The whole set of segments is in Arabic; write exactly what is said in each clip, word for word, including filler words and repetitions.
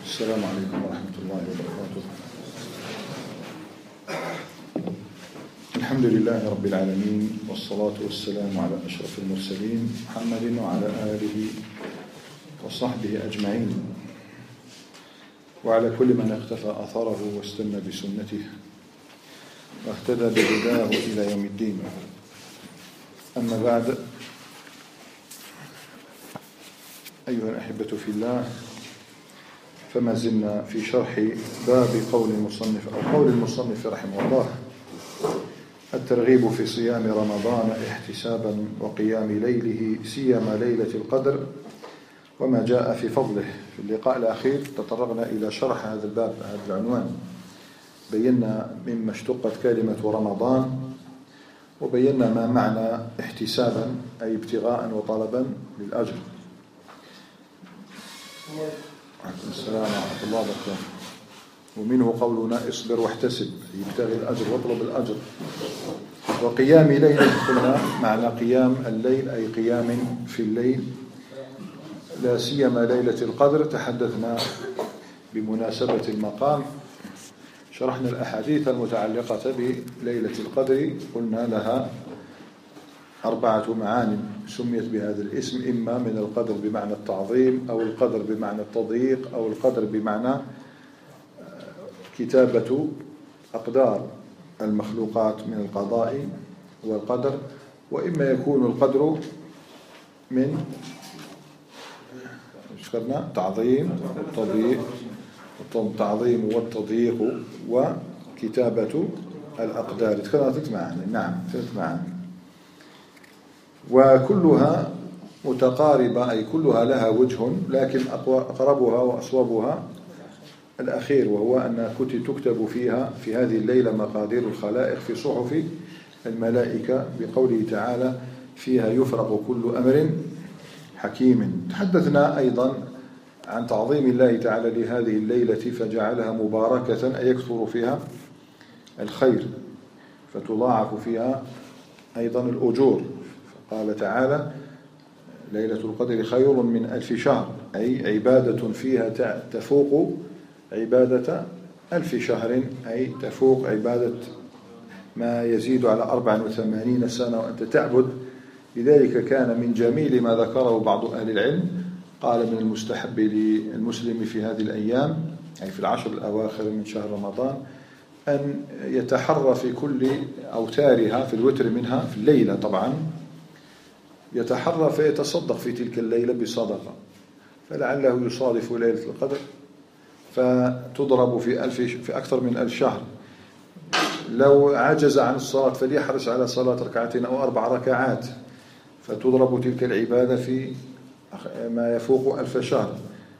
السلام عليكم ورحمة الله وبركاته. الحمد لله رب العالمين، والصلاة والسلام على أشرف المرسلين محمد وعلى آله وصحبه أجمعين، وعلى كل من اقتفى أثره واستنى بسنته واهتدى بهداه إلى يوم الدين. أما بعد، أيها الأحبة في الله، فما زلنا في شرح باب قول المصنف أو قول المصنف رحمه الله: الترغيب في صيام رمضان احتسابا وقيام ليله سيما ليلة القدر وما جاء في فضله. في اللقاء الأخير تطرقنا إلى شرح هذا الباب، هذا العنوان، بينا مما اشتقت كلمة رمضان، وبينا ما معنى احتسابا أي ابتغاء وطلبا للأجر. عليكم السلام ورحمة الله وبركاته. ومنه قولنا اصبر واحتسب، يبتغي الأجر واطلب الأجر. وقيام ليل، قلنا معنى قيام الليل أي قيام في الليل، لا سيما ليلة القدر. تحدثنا بمناسبة المقام، شرحنا الأحاديث المتعلقة بليلة القدر، قلنا لها أربعة معاني سميت بهذا الاسم: إما من القدر بمعنى التعظيم، أو القدر بمعنى التضييق، أو القدر بمعنى كتابة أقدار المخلوقات من القضاء والقدر، وإما يكون القدر من ذكرنا تعظيم والتضييق، التعظيم والتضييق وكتابة الأقدار. ذكرنا ثلاث معاني. نعم، ثلاث معاني، وكلها متقاربة، أي كلها لها وجه، لكن أقربها وأصوبها الأخير، وهو أن تكتب فيها في هذه الليلة مقادير الخلائق في صحف الملائكة، بقوله تعالى: فيها يفرق كل أمر حكيم. تحدثنا أيضا عن تعظيم الله تعالى لهذه الليلة فجعلها مباركة، أي يكثر فيها الخير فتضاعف فيها أيضا الأجور. قال تعالى: ليلة القدر خير من ألف شهر، أي عبادة فيها تفوق عبادة ألف شهر، أي تفوق عبادة ما يزيد على أربع وثمانين سنة وأنت تعبد. لذلك كان من جميل ما ذكره بعض أهل العلم، قال: من المستحب للمسلم في هذه الأيام، أي في العشر الأواخر من شهر رمضان، أن يتحرى في كل أوتارها، في الوتر منها في الليلة طبعا، يتحرى فيتصدق في تلك الليلة بصدقة، فلعله يصادف ليلة القدر فتضرب في ألف في أكثر من ألف شهر. لو عجز عن الصلاة فليحرص على صلاة ركعتين أو أربع ركعات، فتضرب تلك العبادة في ما يفوق ألف شهر.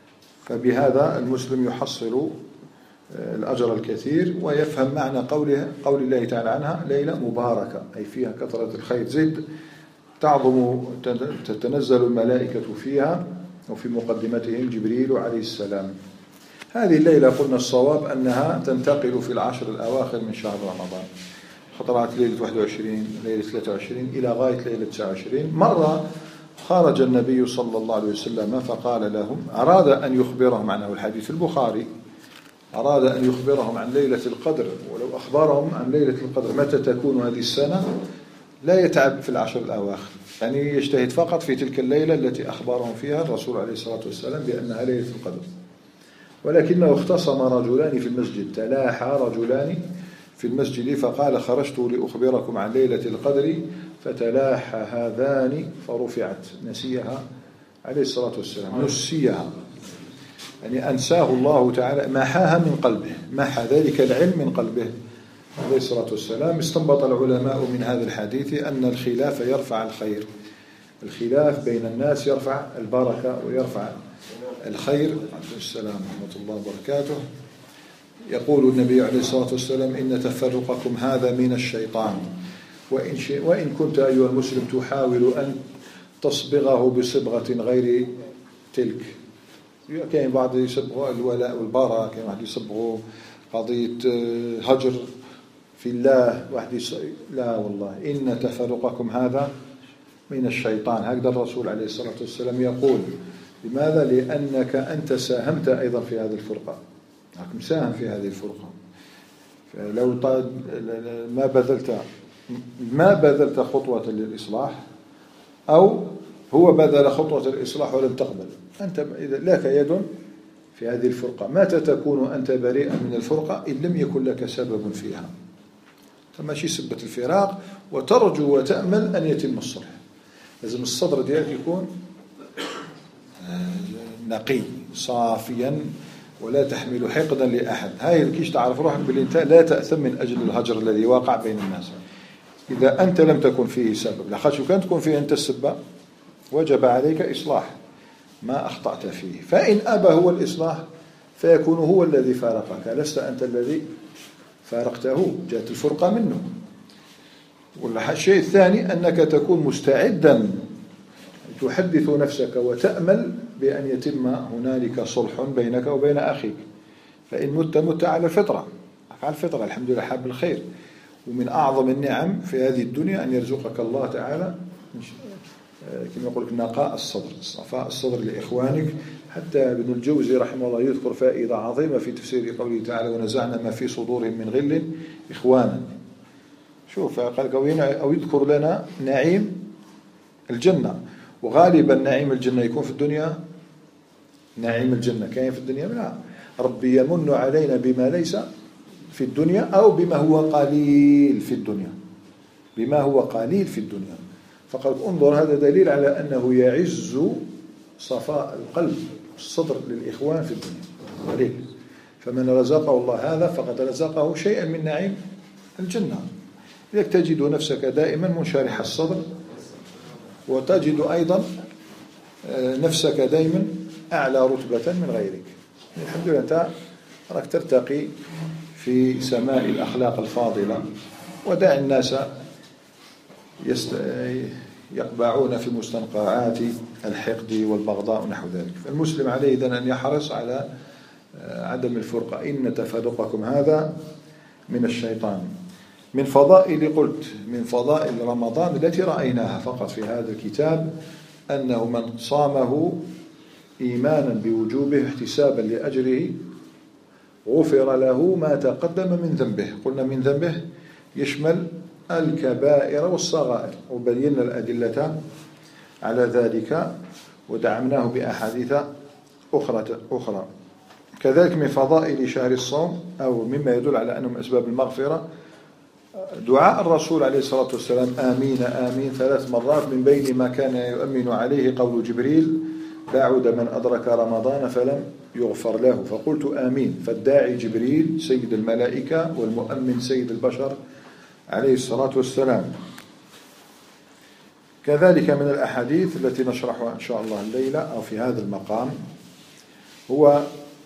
فبهذا المسلم يحصل الأجر الكثير، ويفهم معنى قوله قول الله تعالى عنها: ليلة مباركة، أي فيها كثرة الخير. زد تعظم تتنزل الملائكة فيها، وفي مقدمتهم جبريل عليه السلام. هذه الليلة قلنا الصواب أنها تنتقل في العشر الأواخر من شهر رمضان، خطرات ليلة واحد وعشرين، ليلة ثلاثة وعشرين، إلى غاية ليلة تسعة وعشرين. مرة خرج النبي صلى الله عليه وسلم فقال لهم، أراد أن يخبرهم عنه، الحديث البخاري، أراد أن يخبرهم عن ليلة القدر، ولو أخبرهم عن ليلة القدر متى تكون هذه السنة لا يتعب في العشر الأواخر، يعني يجتهد فقط في تلك الليلة التي أخبرهم فيها الرسول عليه الصلاة والسلام بأنها ليلة القدر. ولكنه اختصم رجلان في المسجد، تلاحى رجلان في المسجد، فقال: خرجت لأخبركم عن ليلة القدر، فتلاحى هذان فرفعت. نسيها عليه الصلاة والسلام، نسيها، يعني أنساه الله تعالى، محاها من قلبه، محى ذلك العلم من قلبه عليه الصلاة والسلام. استنبط العلماء من هذا الحديث أن الخلاف يرفع الخير، الخلاف بين الناس يرفع البركة ويرفع الخير. عليه السلام ورحمة الله وبركاته. يقول النبي عليه الصلاة والسلام: إن تفرقكم هذا من الشيطان، وإن, وإن كنت أيها المسلم تحاول أن تصبغه بصبغة غير تلك. كان بعض يصبغوا الولاء والبراء، كان واحد يصبغوا قضية هجر في الله، واحد يصبغ. لا والله، إن تفرقكم هذا من الشيطان. هكذا الرسول عليه الصلاة والسلام يقول. لماذا؟ لأنك أنت ساهمت أيضا في هذه الفرقة، مساهم في هذه الفرقة. فلو ما بذلت ما بذلت خطوة للإصلاح أو هو بذل خطوة الإصلاح ولم تقبل، أنت لك يد في هذه الفرقة. متى تكون أنت بريئا من الفرقة؟ إن لم يكن لك سبب فيها. فماشي سبة الفراق وترجو وتأمل أن يتم الصلح. لازم الصدر ديالك يكون نقي صافيا ولا تحمل حقدا لأحد. هاي كيش تعرف روحك باللي انت لا تأثم من أجل الهجر الذي واقع بين الناس إذا أنت لم تكن فيه سبب. لخاطر كان تكون فيه أنت السبب وجب عليك إصلاح ما أخطأت فيه. فإن أبى هو الإصلاح فيكون هو الذي فارقك، لست أنت الذي فارقته، جاءت الفرقة منه. والشيء الثاني أنك تكون مستعدا تحدث نفسك وتأمل بأن يتم هنالك صلح بينك وبين أخيك. فإن مت مت على الفطرة، على الفطرة الحمد لله حاب الخير. ومن أعظم النعم في هذه الدنيا أن يرزقك الله تعالى كما يقول نقاء الصدر، صفاء الصدر لإخوانك. حتى ابن الجوزي رحمه الله يذكر فائدة عظيمة في تفسير قوله تعالى ونزعنا ما في صدورهم من غل إخوانا. شوف قال أو يذكر لنا نعيم الجنة. وغالبا نعيم الجنة يكون في الدنيا، نعيم الجنة كاين في الدنيا لا، ربي يمن علينا بما ليس في الدنيا أو بما هو قليل في الدنيا، بما هو قليل في الدنيا. فقد انظر هذا دليل على أنه يعز صفاء القلب الصدر للإخوان في الدنيا قليل. فمن رزقه الله هذا فقد رزقه شيئا من نعيم الجنة. لذلك تجد نفسك دائما منشرح الصدر، وتجد أيضا نفسك دائما أعلى رتبة من غيرك. الحمد لله أنت راك ترتقي في سماء الأخلاق الفاضلة. ودع الناس يقبعون في مستنقعات الحقد والبغضاء ونحو ذلك. فالمسلم عليه إذن أن يحرص على عدم الفرقة. إن تفرقكم هذا من الشيطان. من فضائل قلت من فضائل رمضان التي رأيناها فقط في هذا الكتاب أنه من صامه إيمانا بوجوبه احتسابا لأجره غفر له ما تقدم من ذنبه. قلنا من ذنبه يشمل الكبائر والصغائر، وبينا الأدلة على ذلك ودعمناه بأحاديث أخرى أخرى. كذلك من فضائل شهر الصوم أو مما يدل على أنه من أسباب المغفرة دعاء الرسول عليه الصلاة والسلام آمين آمين ثلاث مرات، من بين ما كان يؤمن عليه قول جبريل بعد من أدرك رمضان فلم يغفر له فقلت آمين. فالداعي جبريل سيد الملائكة والمؤمن سيد البشر عليه الصلاة والسلام. كذلك من الأحاديث التي نشرحها إن شاء الله الليلة أو في هذا المقام هو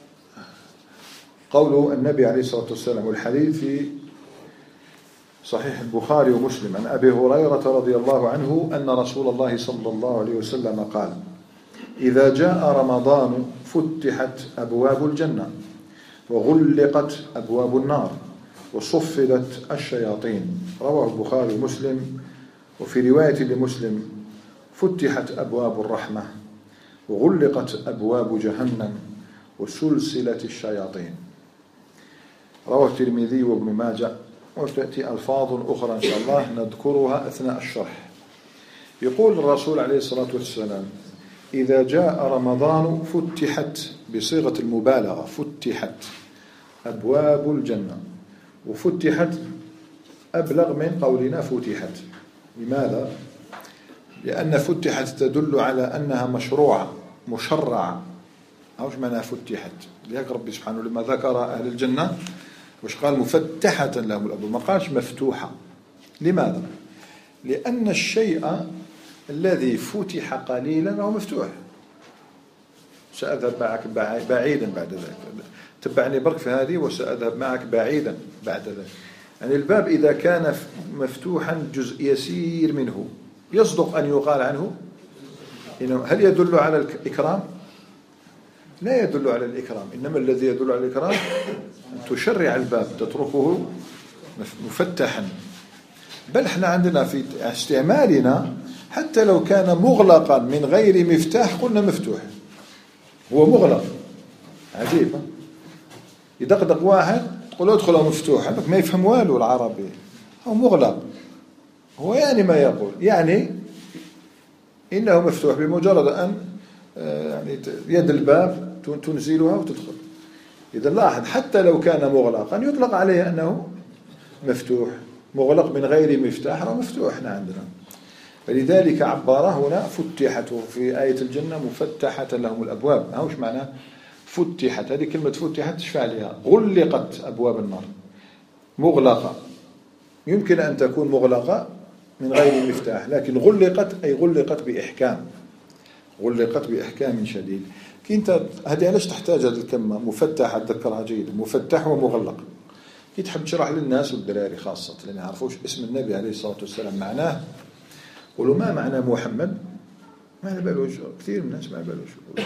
قول النبي عليه الصلاة والسلام، والحديث في صحيح البخاري ومسلم عن أبي هريرة رضي الله عنه أن رسول الله صلى الله عليه وسلم قال إذا جاء رمضان فتحت أبواب الجنة وغلقت أبواب النار وصفدت الشياطين. رواه البخاري ومسلم. وفي رواية لمسلم فتحت أبواب الرحمة وغلقت أبواب جهنم وسلسلة الشياطين. رواه الترمذي وابن ماجه. وتأتي ألفاظ أخرى إن شاء الله نذكرها أثناء الشرح. يقول الرسول عليه الصلاة والسلام إذا جاء رمضان فتحت بصيغة المبالغة فتحت أبواب الجنة، وفتحت أبلغ من قولنا فتحت. لماذا؟ لأن فتحت تدل على أنها مشروعة مشرعة. أوش معنى فتحت؟ لذلك ربي سبحانه لما ذكر أهل الجنة وش قال مفتحة لهم الأبواب، ما قالش مفتوحة. لماذا؟ لأن الشيء الذي فتح قليلا هو مفتوح. سأذهب معك بعيدا بعد ذلك، تبعني برك في هذه وسأذهب معك بعيدا بعد ذلك. يعني الباب إذا كان مفتوحا جزء يسير منه يصدق أن يقال عنه إنه هل يدل على الإكرام؟ لا يدل على الإكرام، إنما الذي يدل على الإكرام أن تشرع الباب تتركه مفتحا. بل احنا عندنا في استعمالنا حتى لو كان مغلقا من غير مفتاح قلنا مفتوح. هو مغلق. عجيب. يدقدق واحد تقول له ادخل مفتوح، هذاك ما يفهم والو العربي، هو مغلق. هو يعني ما يقول يعني إنه مفتوح بمجرد أن يعني يد الباب تنزلها وتدخل. إذا لاحظ حتى لو كان مغلقا يطلق عليه أنه مفتوح. مغلق من غير مفتاح أو مفتوح احنا عندنا. فلذلك عبر هنا فتحت في آية الجنة مفتحة لهم الأبواب. ها وش معناه فتحت؟ هذه كلمة فتحت تشفع عليها. غلقت أبواب النار، مغلقة. يمكن أن تكون مغلقة من غير مفتاح، لكن غلقت أي غلقت بإحكام، غلقت بإحكام شديد. كنت هذه علاش تحتاج هذه الكلمة مفتحة، تذكرها جيدا، مفتح ومغلق. كي تحب تشرح للناس والدراري خاصة اللي ما يعرفوش اسم النبي عليه الصلاة والسلام معناه، قولوا ما معنى محمد؟ ما بالوش كثير من الناس ما بالوش.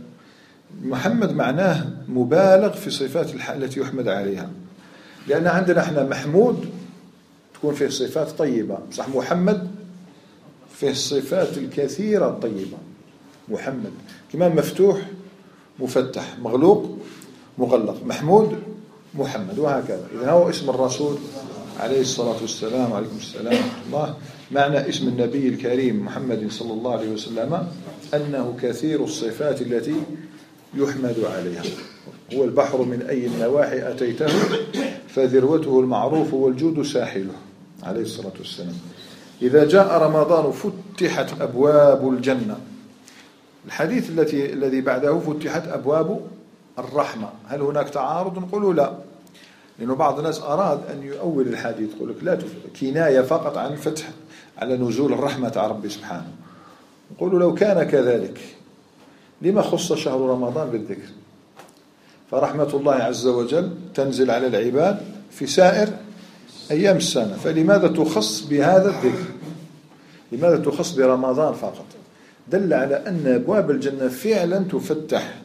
محمد معناه مبالغ في صفات التي يحمد عليها، لأن عندنا احنا محمود تكون فيه صفات طيبة، صح؟ محمد فيه الصفات الكثيرة الطيبة. محمد كمان مفتوح مفتح، مغلوق مغلق، محمود محمد، وهكذا. إذا هو اسم الرسول عليه الصلاة والسلام. عليكم السلام ورحمة الله. معنى اسم النبي الكريم محمد صلى الله عليه وسلم أنه كثير الصفات التي يحمد عليها. هو البحر من أي النواحي أتيته فذروته المعروف والجود ساحله عليه الصلاة والسلام. إذا جاء رمضان فتحت أبواب الجنة. الحديث التي الذي بعده فتحت أبواب الرحمة. هل هناك تعارض؟ نقول لا، لأنه بعض الناس أراد أن يؤول الحديث، يقول لك لا كناية فقط عن الفتح على نزول الرحمة على ربي سبحانه. نقول لو كان كذلك لما خص شهر رمضان بالذكر؟ فرحمة الله عز وجل تنزل على العباد في سائر أيام السنة، فلماذا تخص بهذا الذكر؟ لماذا تخص برمضان فقط؟ دل على أن أبواب الجنة فعلا تفتح.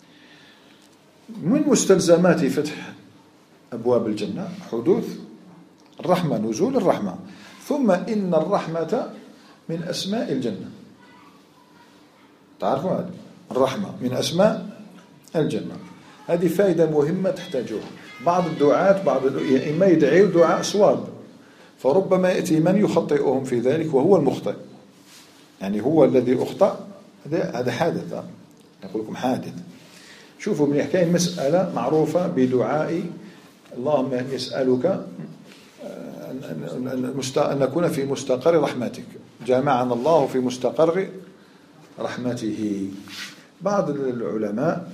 من مستلزمات فتح أبواب الجنة حدوث الرحمة، نزول الرحمة. ثم إن الرحمة من أسماء الجنة. تعرفوا هذا؟ الرحمة من أسماء الجنة. هذه فائدة مهمة تحتاجوها. بعض الدعاة بعض الأئمة يدعوا دعاء صواب، فربما يأتي من يخطئهم في ذلك وهو المخطئ، يعني هو الذي أخطأ. هذا حادث، أقول لكم حادث. شوفوا من يحكي مسألة معروفة بدعاء اللهم يسألك أن نكون في مستقر رحمتك، جامعنا الله في مستقر رحمته. بعض العلماء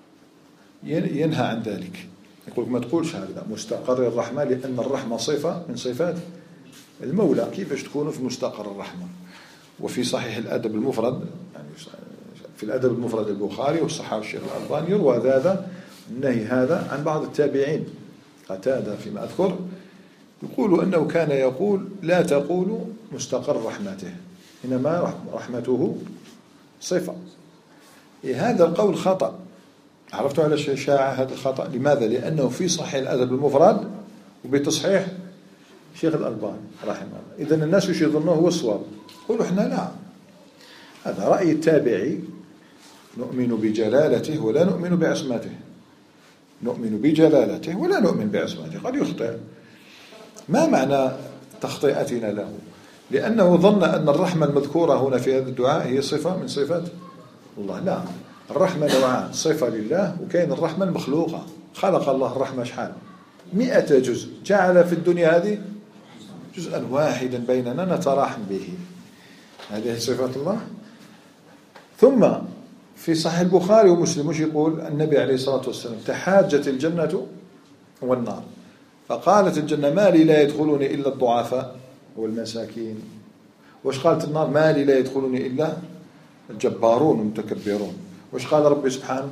ينهى عن ذلك، يقول ما تقولش هذا مستقر الرحمة، لأن الرحمة صفة من صفات المولى، كيفاش تكونوا في مستقر الرحمة؟ وفي صحيح الأدب المفرد، يعني في الأدب المفرد البخاري والصحاح الشيخ الألباني يروى هذا النهي هذا عن بعض التابعين. قتادة فيما أذكر يقول أنه كان يقول لا تقولوا مستقر رحمته، إنما رحمته صفة. هذا القول خطأ. عرفتوا على شاع هذا الخطأ؟ لماذا؟ لأنه في صحيح الأدب المفرد وبتصحيح شيخ الألباني رحمه الله. إذن الناس وش يظنوه هو الصواب؟ قولوا إحنا لا، هذا رأي التابعي، نؤمن بجلالته ولا نؤمن بعصمته، نؤمن بجلالته ولا نؤمن بعصمته، قد يخطئ. ما معنى تخطئتنا له؟ لأنه ظن أن الرحمة المذكورة هنا في هذا الدعاء هي صفة من صفات الله. لا، الرحمة نوعان، صفة لله وكاين الرحمة المخلوقة. خلق الله الرحمة شحال؟ مئة جزء، جعل في الدنيا هذه جزءا واحدا بيننا نتراحم به، هذه صفات الله. ثم في صحيح البخاري ومسلم وش يقول النبي عليه الصلاة والسلام؟ تحاجت الجنة والنار، فقالت الجنة ما لي لا يدخلني إلا الضعفاء والمساكين. وش قالت النار؟ ما لي لا يدخلني إلا الجبارون والمتكبرون. وش قال ربي سبحانه؟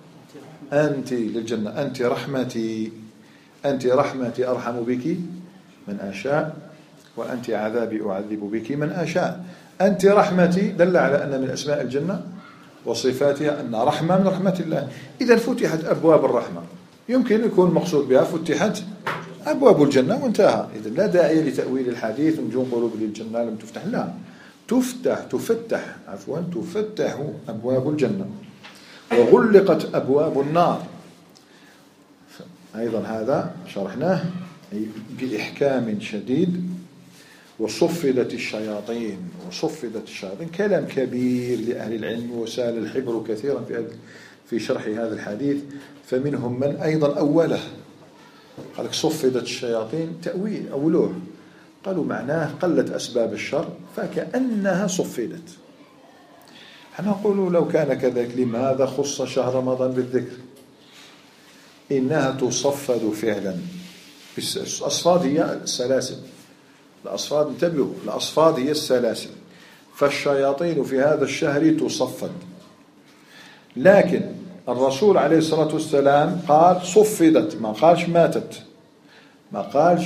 أنت للجنة أنت رحمتي، أنت رحمتي أرحم بك من أشاء وأنت عذابي أعذب بك من أشاء. أنت رحمتي دل على أن من أسماء الجنة وصفاتها أن رحمة من رحمة الله. إذا فتحت أبواب الرحمة، يمكن يكون مقصود بها فتحت أبواب الجنة وانتهى. إذا لا داعي لتأويل الحديث نجوم قلوب للجنة لم تفتح، لا، تفتح تفتح عفوا تفتح أبواب الجنة. وغلقت أبواب النار. أيضا هذا شرحناه بإحكام شديد. وصفدت الشياطين وصفدت الشياطين كلام كبير لأهل العلم، وسال الحبر كثيرا في في شرح هذا الحديث، فمنهم من أيضا أوله قال لك صفدت الشياطين، تأويل أولوه، قالوا معناه قلت أسباب الشر فكأنها صفدت. احنا نقول لو كان كذلك لماذا خص شهر رمضان بالذكر؟ إنها تصفد فعلا. الأصفاد هي السلاسل، الأصفاد انتبهوا، الأصفاد هي السلاسل، فالشياطين في هذا الشهر تصفد. لكن الرسول عليه الصلاة والسلام قال صفدت، ما قالش ماتت، ما قالش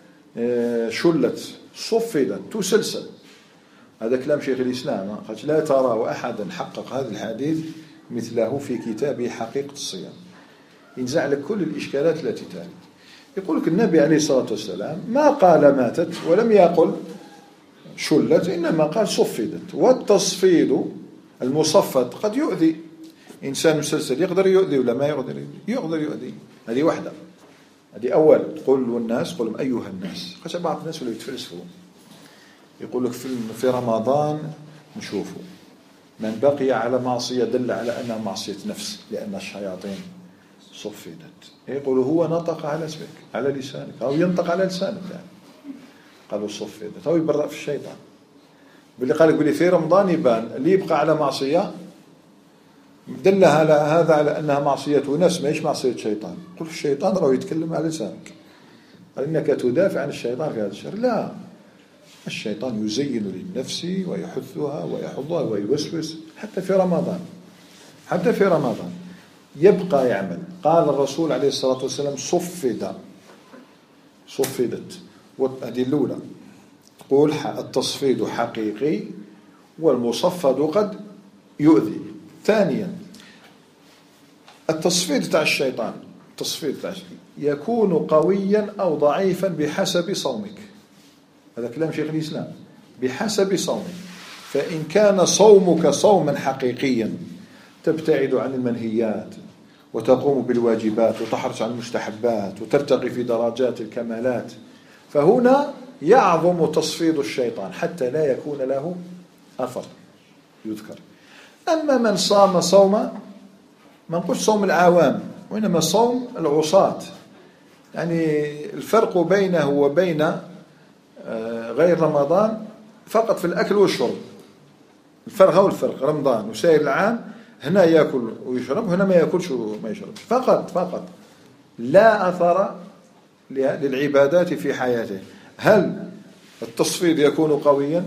شلت، صفدت تسلسل. هذا كلام شيخ الإسلام، قالت لا ترى أحدا حقق هذا الحديث مثله في كتابه حقيقة الصيام، ينزع لك كل الإشكالات التي تالي. يقول لك النبي عليه الصلاة والسلام ما قال ماتت ولم يقل شلت، إنما قال صفدت. والتصفيد المصفد قد يؤذي إنسان مسلسل، يقدر يؤذي ولا ما يقدر يؤذي؟ يقدر يؤذي. هذه واحدة، هذه أول. قل والناس، قل أيها الناس، قش بعض الناس ولا يتفلسفوا، يقول لك في في رمضان نشوفوا من بقي على معصية دل على أنها معصية نفس، لأن الشياطين صفدت. يقول هو نطق على اسمك على لسانك، أو ينطق على لسانك يعني. قالوا صفدت، أو يبرأ في الشيطان. باللي قال يقول لي في رمضان يبان اللي يبقى على معصية دل على هذا على أنها معصية نفس، ما هيش معصية شيطان. قل الشيطان راه يتكلم على لسانك، قال إنك تدافع عن الشيطان في هذا الشهر. لا، الشيطان يزين للنفس ويحثها ويحضها ويوسوس حتى في رمضان، حتى في رمضان يبقى يعمل. قال الرسول عليه الصلاة والسلام صفد، صفدت. هذه الأولى، تقول التصفيد حقيقي والمصفد قد يؤذي. ثانيا التصفيد تاع الشيطان، التصفيد تاع يكون قويا أو ضعيفا بحسب صومك. هذا كلام شيخ الإسلام، بحسب صومك. فإن كان صومك صوما حقيقيا تبتعد عن المنهيات وتقوم بالواجبات وتحرص على المستحبات وترتقي في درجات الكمالات، فهنا يعظم تصفيد الشيطان حتى لا يكون له أثر يذكر. أما من صام صوم، ما نقول صوم العوام، وإنما صوم العصاة، يعني الفرق بينه وبين غير رمضان فقط في الأكل والشرب. الفرق هو الفرق، رمضان وسائر العام هنا يأكل ويشرب، هنا ما يأكلش وما يشربش فقط فقط، لا أثر للعبادات في حياته. هل التصفيد يكون قويا؟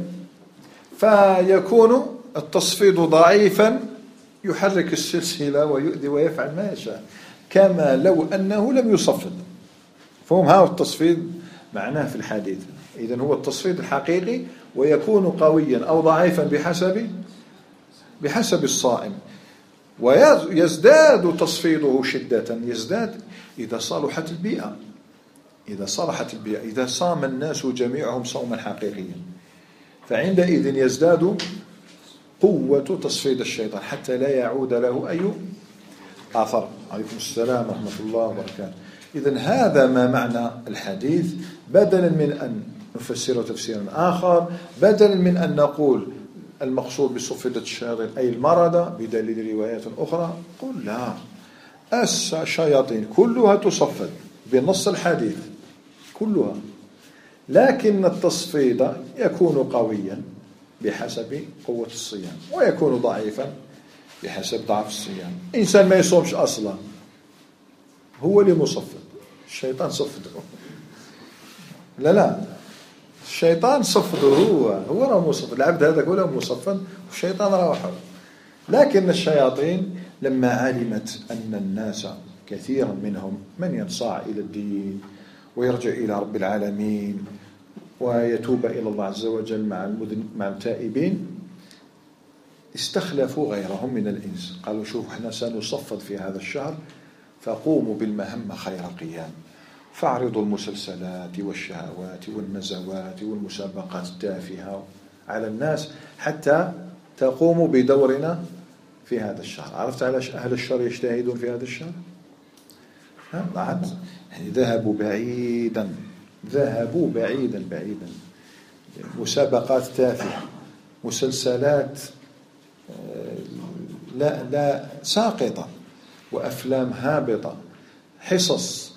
فيكون التصفيد ضعيفا يحرك السلسلة ويؤذي ويفعل ما يشاء، كما لو أنه لم يصفد. فهم هذا التصفيد معناه في الحديث. إذن هو التصفيد الحقيقي، ويكون قويا أو ضعيفا بحسب بحسب الصائم. ويزداد تصفيده شدة، يزداد إذا صلحت البيئة، إذا صلحت البيئة، إذا صام الناس جميعهم صوما حقيقيا، فعندئذ يزداد قوة تصفيد الشيطان حتى لا يعود له أي آثر. عليكم السلام ورحمة الله وبركاته. إذن هذا ما معنى الحديث، بدلا من أن نفسره تفسيرا آخر، بدلا من أن نقول المقصود بصفدة الشياطين أي المرض بدليل روايات أخرى، قل لا، الشياطين كلها تصفد بنص الحديث كلها، لكن التصفيد يكون قويا بحسب قوة الصيام، ويكون ضعيفا بحسب ضعف الصيام. إنسان ما يصومش أصلا هو اللي مصفد، الشيطان صفده. لا لا، الشيطان صفده هو هو راه مصفد، العبد هذا هو مصفد والشيطان راه حر. لكن الشياطين لما علمت أن الناس كثيرا منهم من ينصاع إلى الدين ويرجع إلى رب العالمين ويتوب إلى الله عز وجل مع مع التائبين، استخلفوا غيرهم من الإنس. قالوا شوفوا احنا سنصفد في هذا الشهر، فقوموا بالمهمة خير قيام، فاعرضوا المسلسلات والشهوات والنزوات والمسابقات التافهة على الناس حتى تقوموا بدورنا في هذا الشهر. عرفت علاش أهل الشر يجتهدون في هذا الشهر؟ ها؟ يعني ذهبوا بعيدا ذهبوا بعيدا بعيدا مسابقات تافهة، مسلسلات لا لا ساقطة، وأفلام هابطة، حصص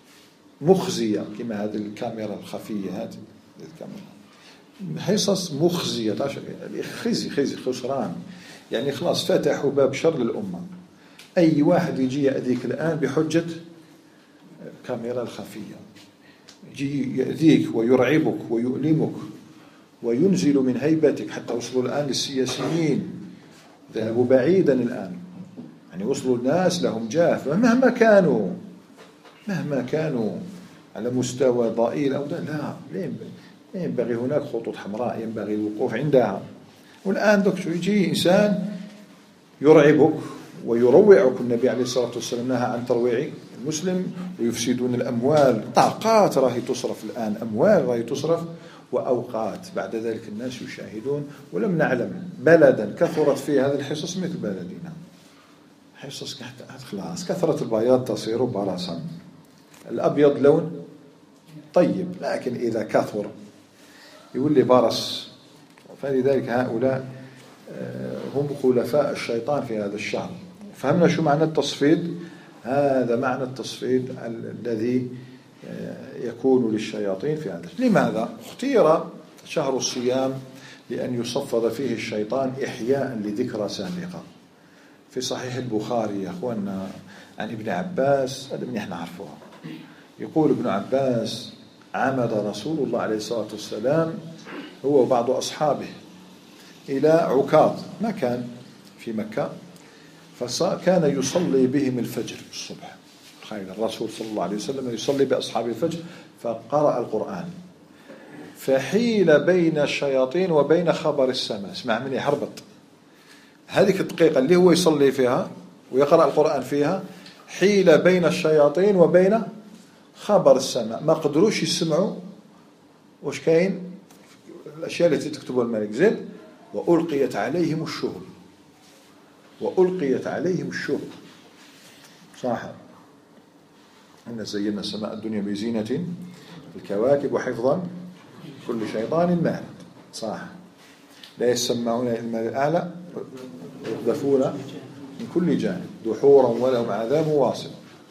مخزية كما هذه الكاميرا الخفية، هذه الكاميرا حصص مخزية، خزي خزي خسران. يعني خلاص فتحوا باب شر للأمة. أي واحد يجي يأذيك الآن بحجة الكاميرا الخفية، يجي يأذيك ويرعبك ويؤلمك وينزل من هيبتك. حتى وصلوا الآن للسياسيين، ذهبوا بعيدا الآن، يعني وصلوا الناس لهم جاف مهما كانوا مهما كانوا على مستوى ضئيل أو لا، لا ينبغي هناك خطوط حمراء ينبغي الوقوف عندها. والآن دكتور يجي إنسان يرعبك ويروعك. النبي عليه الصلاة والسلام نهى عن ترويع المسلم ويفسدون الأموال. طاقات راهي تصرف الآن، أموال راهي تصرف وأوقات. بعد ذلك الناس يشاهدون. ولم نعلم بلدا كثرت فيه هذه الحصص مثل بلدنا. حصص خلاص كثرة البياض تصير برصا. الأبيض لون طيب، لكن إذا كثر يولي برص. فلذلك هؤلاء هم خلفاء الشيطان في هذا الشهر. فهمنا شو معنى التصفيد؟ هذا معنى التصفيد الذي يكون للشياطين في هذا. لماذا اختير شهر الصيام؟ لأن يصفد فيه الشيطان إحياء لذكرى سابقة. في صحيح البخاري يا أخوانا عن ابن عباس، هذا من احنا عرفوها، يقول ابن عباس: عمد رسول الله عليه الصلاة والسلام هو وبعض أصحابه إلى عكاظ، مكان في مكة، فكان يصلي بهم الفجر الصبح. تخيل الرسول صلى الله عليه وسلم يصلي بأصحاب الفجر، فقرأ القرآن، فحيل بين الشياطين وبين خبر السماء. اسمع مني حربط، هذه الدقيقة اللي هو يصلي فيها ويقرأ القرآن فيها، حيل بين الشياطين وبين خبر السماء. ما قدروش يسمعوا وش كاين الأشياء التي تكتبها الملك. زيد: وألقيت عليهم الشهب وألقيت عليهم الشهب. صح، إن زينا السماء الدنيا بزينة الكواكب وحفظا كل شيطان مارد. صح، لا يسمعون إلى الملأ الأعلى يقذفون من كل جانب دحورا ولهم عذاب واصب.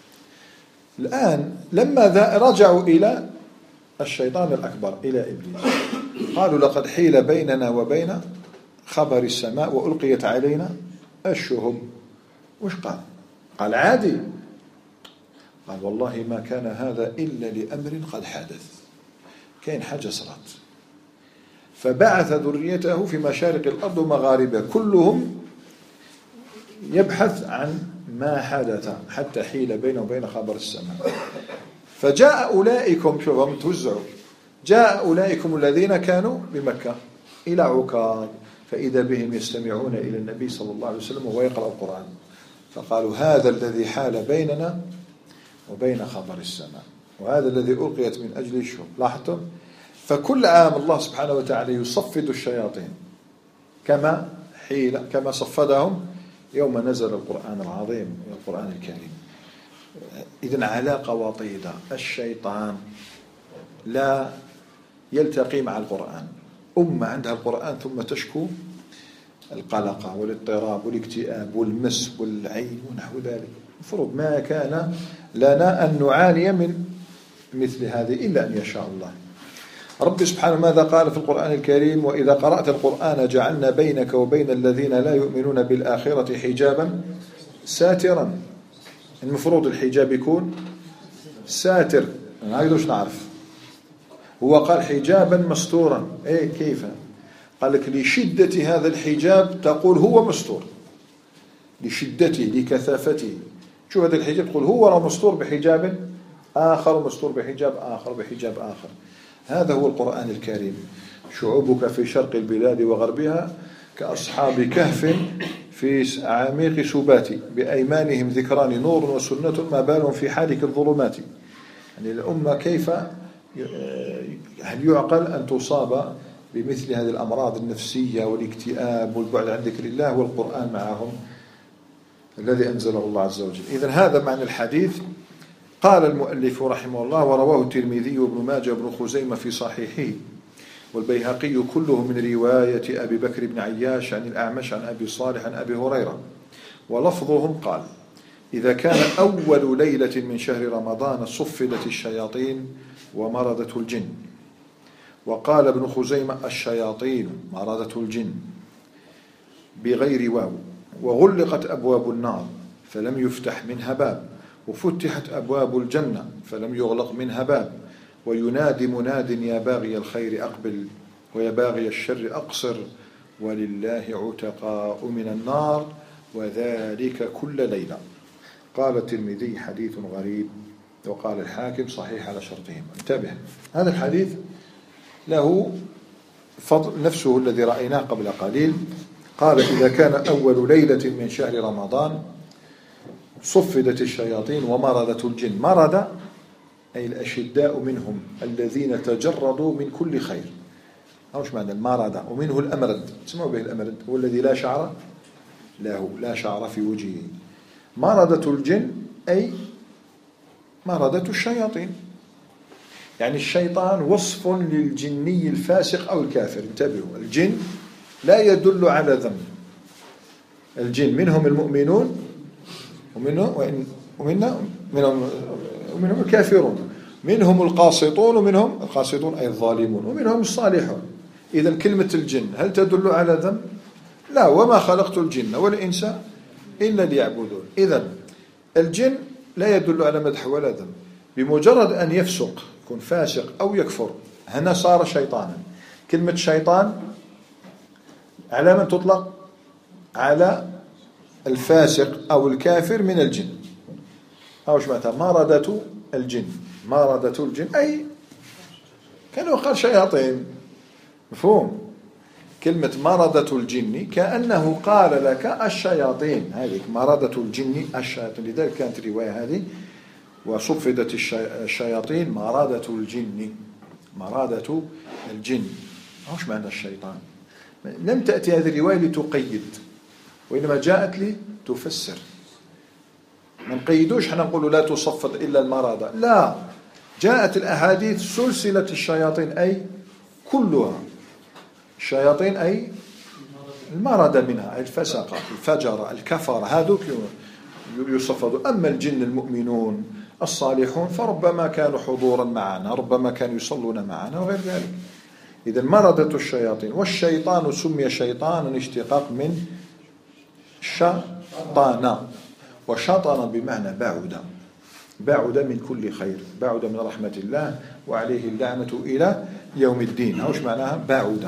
الآن لما رجعوا إلى الشيطان الأكبر، إلى إبليس، قالوا: لقد حيل بيننا وبين خبر السماء وألقيت علينا الشهب. وش قال؟ قال: عادي. قال: والله ما كان هذا إلا لأمر قد حدث، كاين حاجة صارت. فبعث ذريته في مشارق الأرض ومغاربها كلهم يبحث عن ما حدث حتى حيل بينه وبين خبر السماء. فجاء أولئكم، شوفهم توزعوا، جاء أولئكم الذين كانوا بمكة إلى عكاظ، فإذا بهم يستمعون إلى النبي صلى الله عليه وسلم وهو يقرأ القرآن، فقالوا: هذا الذي حال بيننا وبين خبر السماء، وهذا الذي ألقيت من أجل الشهب. لاحظتم؟ فكل عام الله سبحانه وتعالى يصفد الشياطين كما حيل كما صفدهم يوم نزل القرآن العظيم، القرآن الكريم. إذن علاقة وطيدة. الشيطان لا يلتقي مع القرآن. أمة عندها القرآن ثم تشكو القلق والاضطراب والاكتئاب والمس والعين ونحو ذلك. المفروض ما كان لنا أن نعاني من مثل هذه إلا أن يشاء الله. رب سبحانه ماذا قال في القرآن الكريم؟ وإذا قرأت القرآن جعلنا بينك وبين الذين لا يؤمنون بالآخرة حجابا ساترا. المفروض الحجاب يكون ساتر، ما عايزوش نعرف. هو قال حجابا مستورا. ايه كيف؟ قال لك لشدة هذا الحجاب تقول هو مستور، لشدته لكثافته. شو هذا الحجاب؟ تقول هو مستور بحجاب آخر، مستور بحجاب آخر بحجاب آخر. هذا هو القرآن الكريم. شعوبك في شرق البلاد وغربها كأصحاب كهف في عميق سبات، بأيمانهم ذكران نور وسنة، ما بالهم في حالك الظلمات. يعني الأمة كيف هل يعقل أن تصاب بمثل هذه الأمراض النفسية والاكتئاب والبعد عن ذكر الله والقرآن معهم الذي أنزله الله عز وجل. إذن هذا معنى الحديث. قال المؤلف رحمه الله: ورواه الترمذي وابن ماجه وابن خزيمة في صحيحه والبيهقي كله من رواية أبي بكر بن عياش عن الأعمش عن أبي صالح عن أبي هريرة، ولفظهم قال: إذا كان أول ليلة من شهر رمضان صفدت الشياطين ومردة الجن. وقال ابن خزيمة: الشياطين مردة الجن بغير واو، وغلقت أبواب النار فلم يفتح منها باب، وفتحت أبواب الجنة فلم يغلق منها باب، وينادي مناد: يا باغي الخير أقبل ويا باغي الشر أقصر، ولله عتقاء من النار، وذلك كل ليلة. قال الترمذي: حديث غريب. وقال الحاكم: صحيح على شرطهم. انتبه، هذا الحديث له فضل نفسه الذي رأيناه قبل قليل. قال: إذا كان أول ليلة من شهر رمضان صفدت الشياطين ومردت الجن. مرض أي الأشداء منهم الذين تجردوا من كل خير. أوش معنى المرض؟ ومنه الأمرد، تسمعوا به الأمرد، هو الذي لا شعر له، لا شعر في وجهه. مردة الجن أي مردة الشياطين، يعني الشيطان وصف للجني الفاسق أو الكافر. انتبهوا، الجن لا يدل على ذنب. الجن منهم المؤمنون ومنهم ومنهم منهم ومنهم الكافرون، منهم القاسطون ومنهم القاسطون أي الظالمون، ومنهم الصالحون. إذا كلمة الجن هل تدل على ذنب؟ لا، وما خلقت الجن والإنس إلا ليعبدون. إذا الجن لا يدل على مدح ولا ذنب. بمجرد أن يفسق، يكون فاسق أو يكفر، هنا صار شيطانا. كلمة شيطان على من تطلق؟ على الفاسق أو الكافر من الجن. أو شمعتها مردة الجن. مردة الجن أي كانوا قال شياطين. مفهوم؟ كلمة مردة الجن كأنه قال لك الشياطين، هذه مردة الجن الشياطين. لذلك كانت الرواية هذه: وصفدت الشياطين مردة الجن. مردة الجن أوش معنى الشيطان؟ لم تأتي هذه الرواية لتقيد، وإنما جاءت لتفسر. ما نقيدوش حنا نقولوا لا تصفد إلا المرضى، لا، جاءت الأحاديث سلسلة الشياطين أي كلها. الشياطين أي المرضى منها، الفسقة الفجر الكفر، هذوك يصفدوا. أما الجن المؤمنون الصالحون فربما كانوا حضورا معنا، ربما كانوا يصلون معنا وغير ذلك. إذا مرضة الشياطين. والشيطان سمي شيطانا اشتقاق من شطان، وشطن بمعنى بعد، بعد من كل خير، بعد من رحمة الله وعليه اللعنة إلى يوم الدين. أوش معناها بعد؟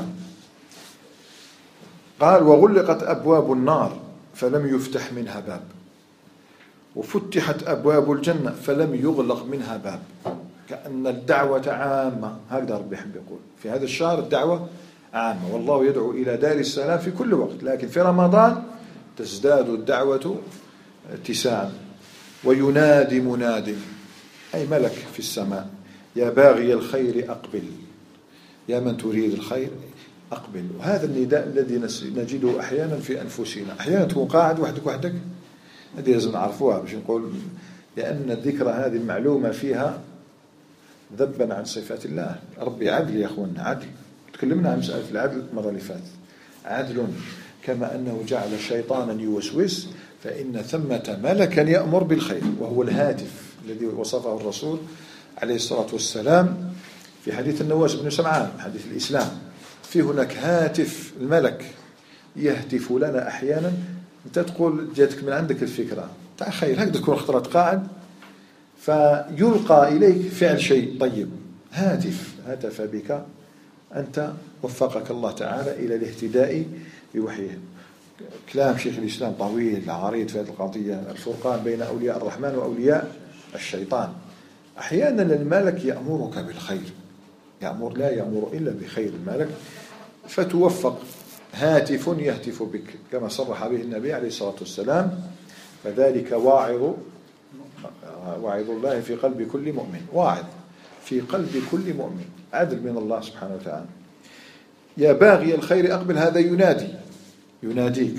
قال: وغلقت أبواب النار فلم يفتح منها باب، وفتحت أبواب الجنة فلم يغلق منها باب. كأن الدعوة عامة. هكذا ربي يحب يقول في هذا الشهر الدعوة عامة، والله يدعو إلى دار السلام في كل وقت، لكن في رمضان تزداد الدعوة اتساعا. وينادي مناد أي ملك في السماء: يا باغي الخير أقبل، يا من تريد الخير أقبل. وهذا النداء الذي نجده أحيانا في أنفسنا. أحيانا تكون قاعد وحدك وحدك، هذه لازم نعرفوها باش نقول، لأن الذكرى هذه المعلومة فيها ذبا عن صفات الله. ربي عدل يا أخوانا، عدل. تكلمنا عن مسألة العدل المرة اللي فاتت. عدل كما أنه جعل شيطانا يوسوس، فإن ثمة ملكا يأمر بالخير، وهو الهاتف الذي وصفه الرسول عليه الصلاة والسلام في حديث النواس بن سمعان، حديث الإسلام. في هناك هاتف الملك يهتف لنا أحيانا. أنت تقول جاتك من عندك الفكرة تاع خير، هكذا تكون خطرت قاعد فيلقى إليك فعل شيء طيب، هاتف هتف بك أنت، وفقك الله تعالى إلى الاهتداء بوحيه. كلام شيخ الإسلام طويل عريض في هذه القضية، الفرقان بين أولياء الرحمن وأولياء الشيطان. أحيانا الملك يأمرك بالخير، يأمر لا يأمر إلا بخير الملك، فتوفق. هاتف يهتف بك كما صرح به النبي عليه الصلاة والسلام: فذلك واعظ واعظ الله في قلب كل مؤمن. واعظ في قلب كل مؤمن، عدل من الله سبحانه وتعالى. يا باغي الخير أقبل، هذا ينادي، يناديك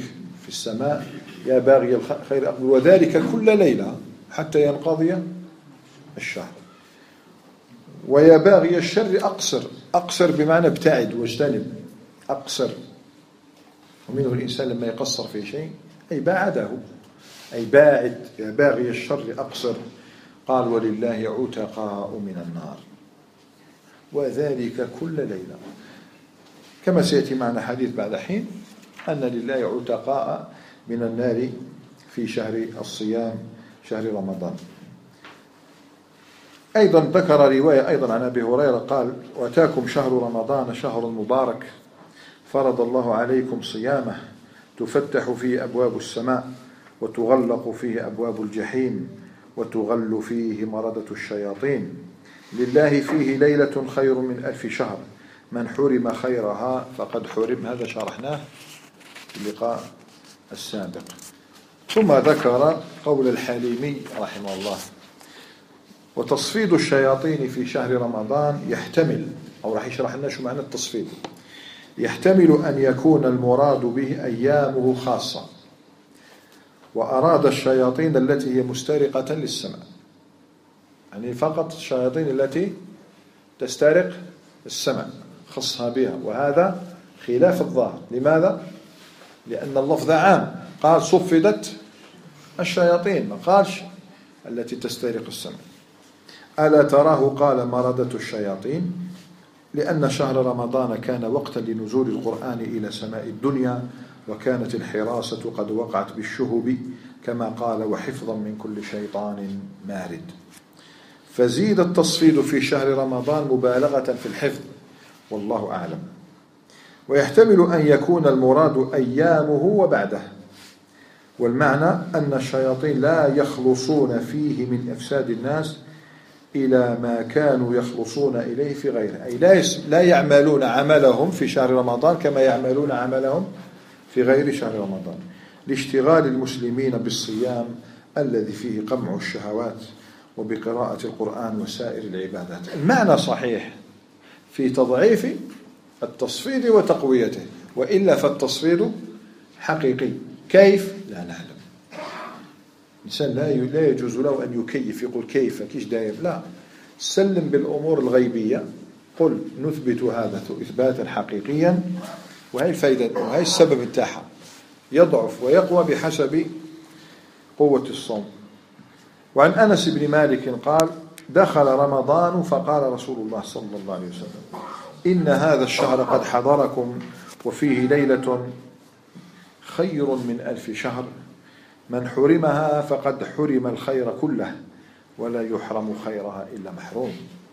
في السماء يا باغي الخير أقبل، وذلك كل ليلة حتى ينقضي الشهر. ويا باغي الشر أقصر، أقصر بمعنى ابتعد واجتنب، أقصر. ومنه الإنسان لما يقصر في شيء أي باعده، أي باعد. يا باغي الشر أقصر. قال ولله عتقاء من النار، وذلك كل ليلة، كما سيأتي معنا حديث بعد حين أن لله عتقاء من النار في شهر الصيام، شهر رمضان. أيضا ذكر رواية أيضا عن أبي هريرة قال وأتاكم شهر رمضان شهر مبارك فرض الله عليكم صيامه تفتح فيه أبواب السماء وتغلق فيه أبواب الجحيم وتغل فيه مردة الشياطين، لله فيه ليلة خير من ألف شهر، من حرم خيرها فقد حرم. هذا شرحناه في اللقاء السابق. ثم ذكر قول الحليمي رحمه الله وتصفيد الشياطين في شهر رمضان يحتمل، أو راح يشرح لنا شو معنى التصفيد، يحتمل أن يكون المراد به أيامه خاصة، وأراد الشياطين التي هي مسترقة للسماء، يعني فقط الشياطين التي تسترق السماء خصها بها، وهذا خلاف الظاهر. لماذا؟ لأن اللفظ عام، قال صفدت الشياطين، ما قالش التي تسترق السماء. ألا تراه قال مردة الشياطين، لأن شهر رمضان كان وقتا لنزول القرآن إلى سماء الدنيا، وكانت الحراسة قد وقعت بالشهب كما قال وحفظا من كل شيطان مارد. فزيد التصفيد في شهر رمضان مبالغة في الحفظ والله أعلم. ويحتمل أن يكون المراد أيامه وبعده، والمعنى أن الشياطين لا يخلصون فيه من إفساد الناس إلى ما كانوا يخلصون إليه في غيره، أي لا يعملون عملهم في شهر رمضان كما يعملون عملهم في غير شهر رمضان، لاشتغال المسلمين بالصيام الذي فيه قمع الشهوات وبقراءة القرآن وسائر العبادات. المعنى صحيح في تضعيف التصفيد وتقويته، وإلا فالتصفيد حقيقي. كيف؟ لا نعلم. الإنسان لا يجوز له أن يكيف، يقول كيف كيش داير، لا، سلم بالأمور الغيبية، قل نثبت هذا إثباتا حقيقيا، وهي الفائدة وهي السبب بتاعها، يضعف ويقوى بحسب قوة الصوم. وعن أنس بن مالك قال دخل رمضان فقال رسول الله صلى الله عليه وسلم إن هذا الشهر قد حضركم وفيه ليلة خير من ألف شهر، من حرمها فقد حرم الخير كله ولا يحرم خيرها إلا محروم.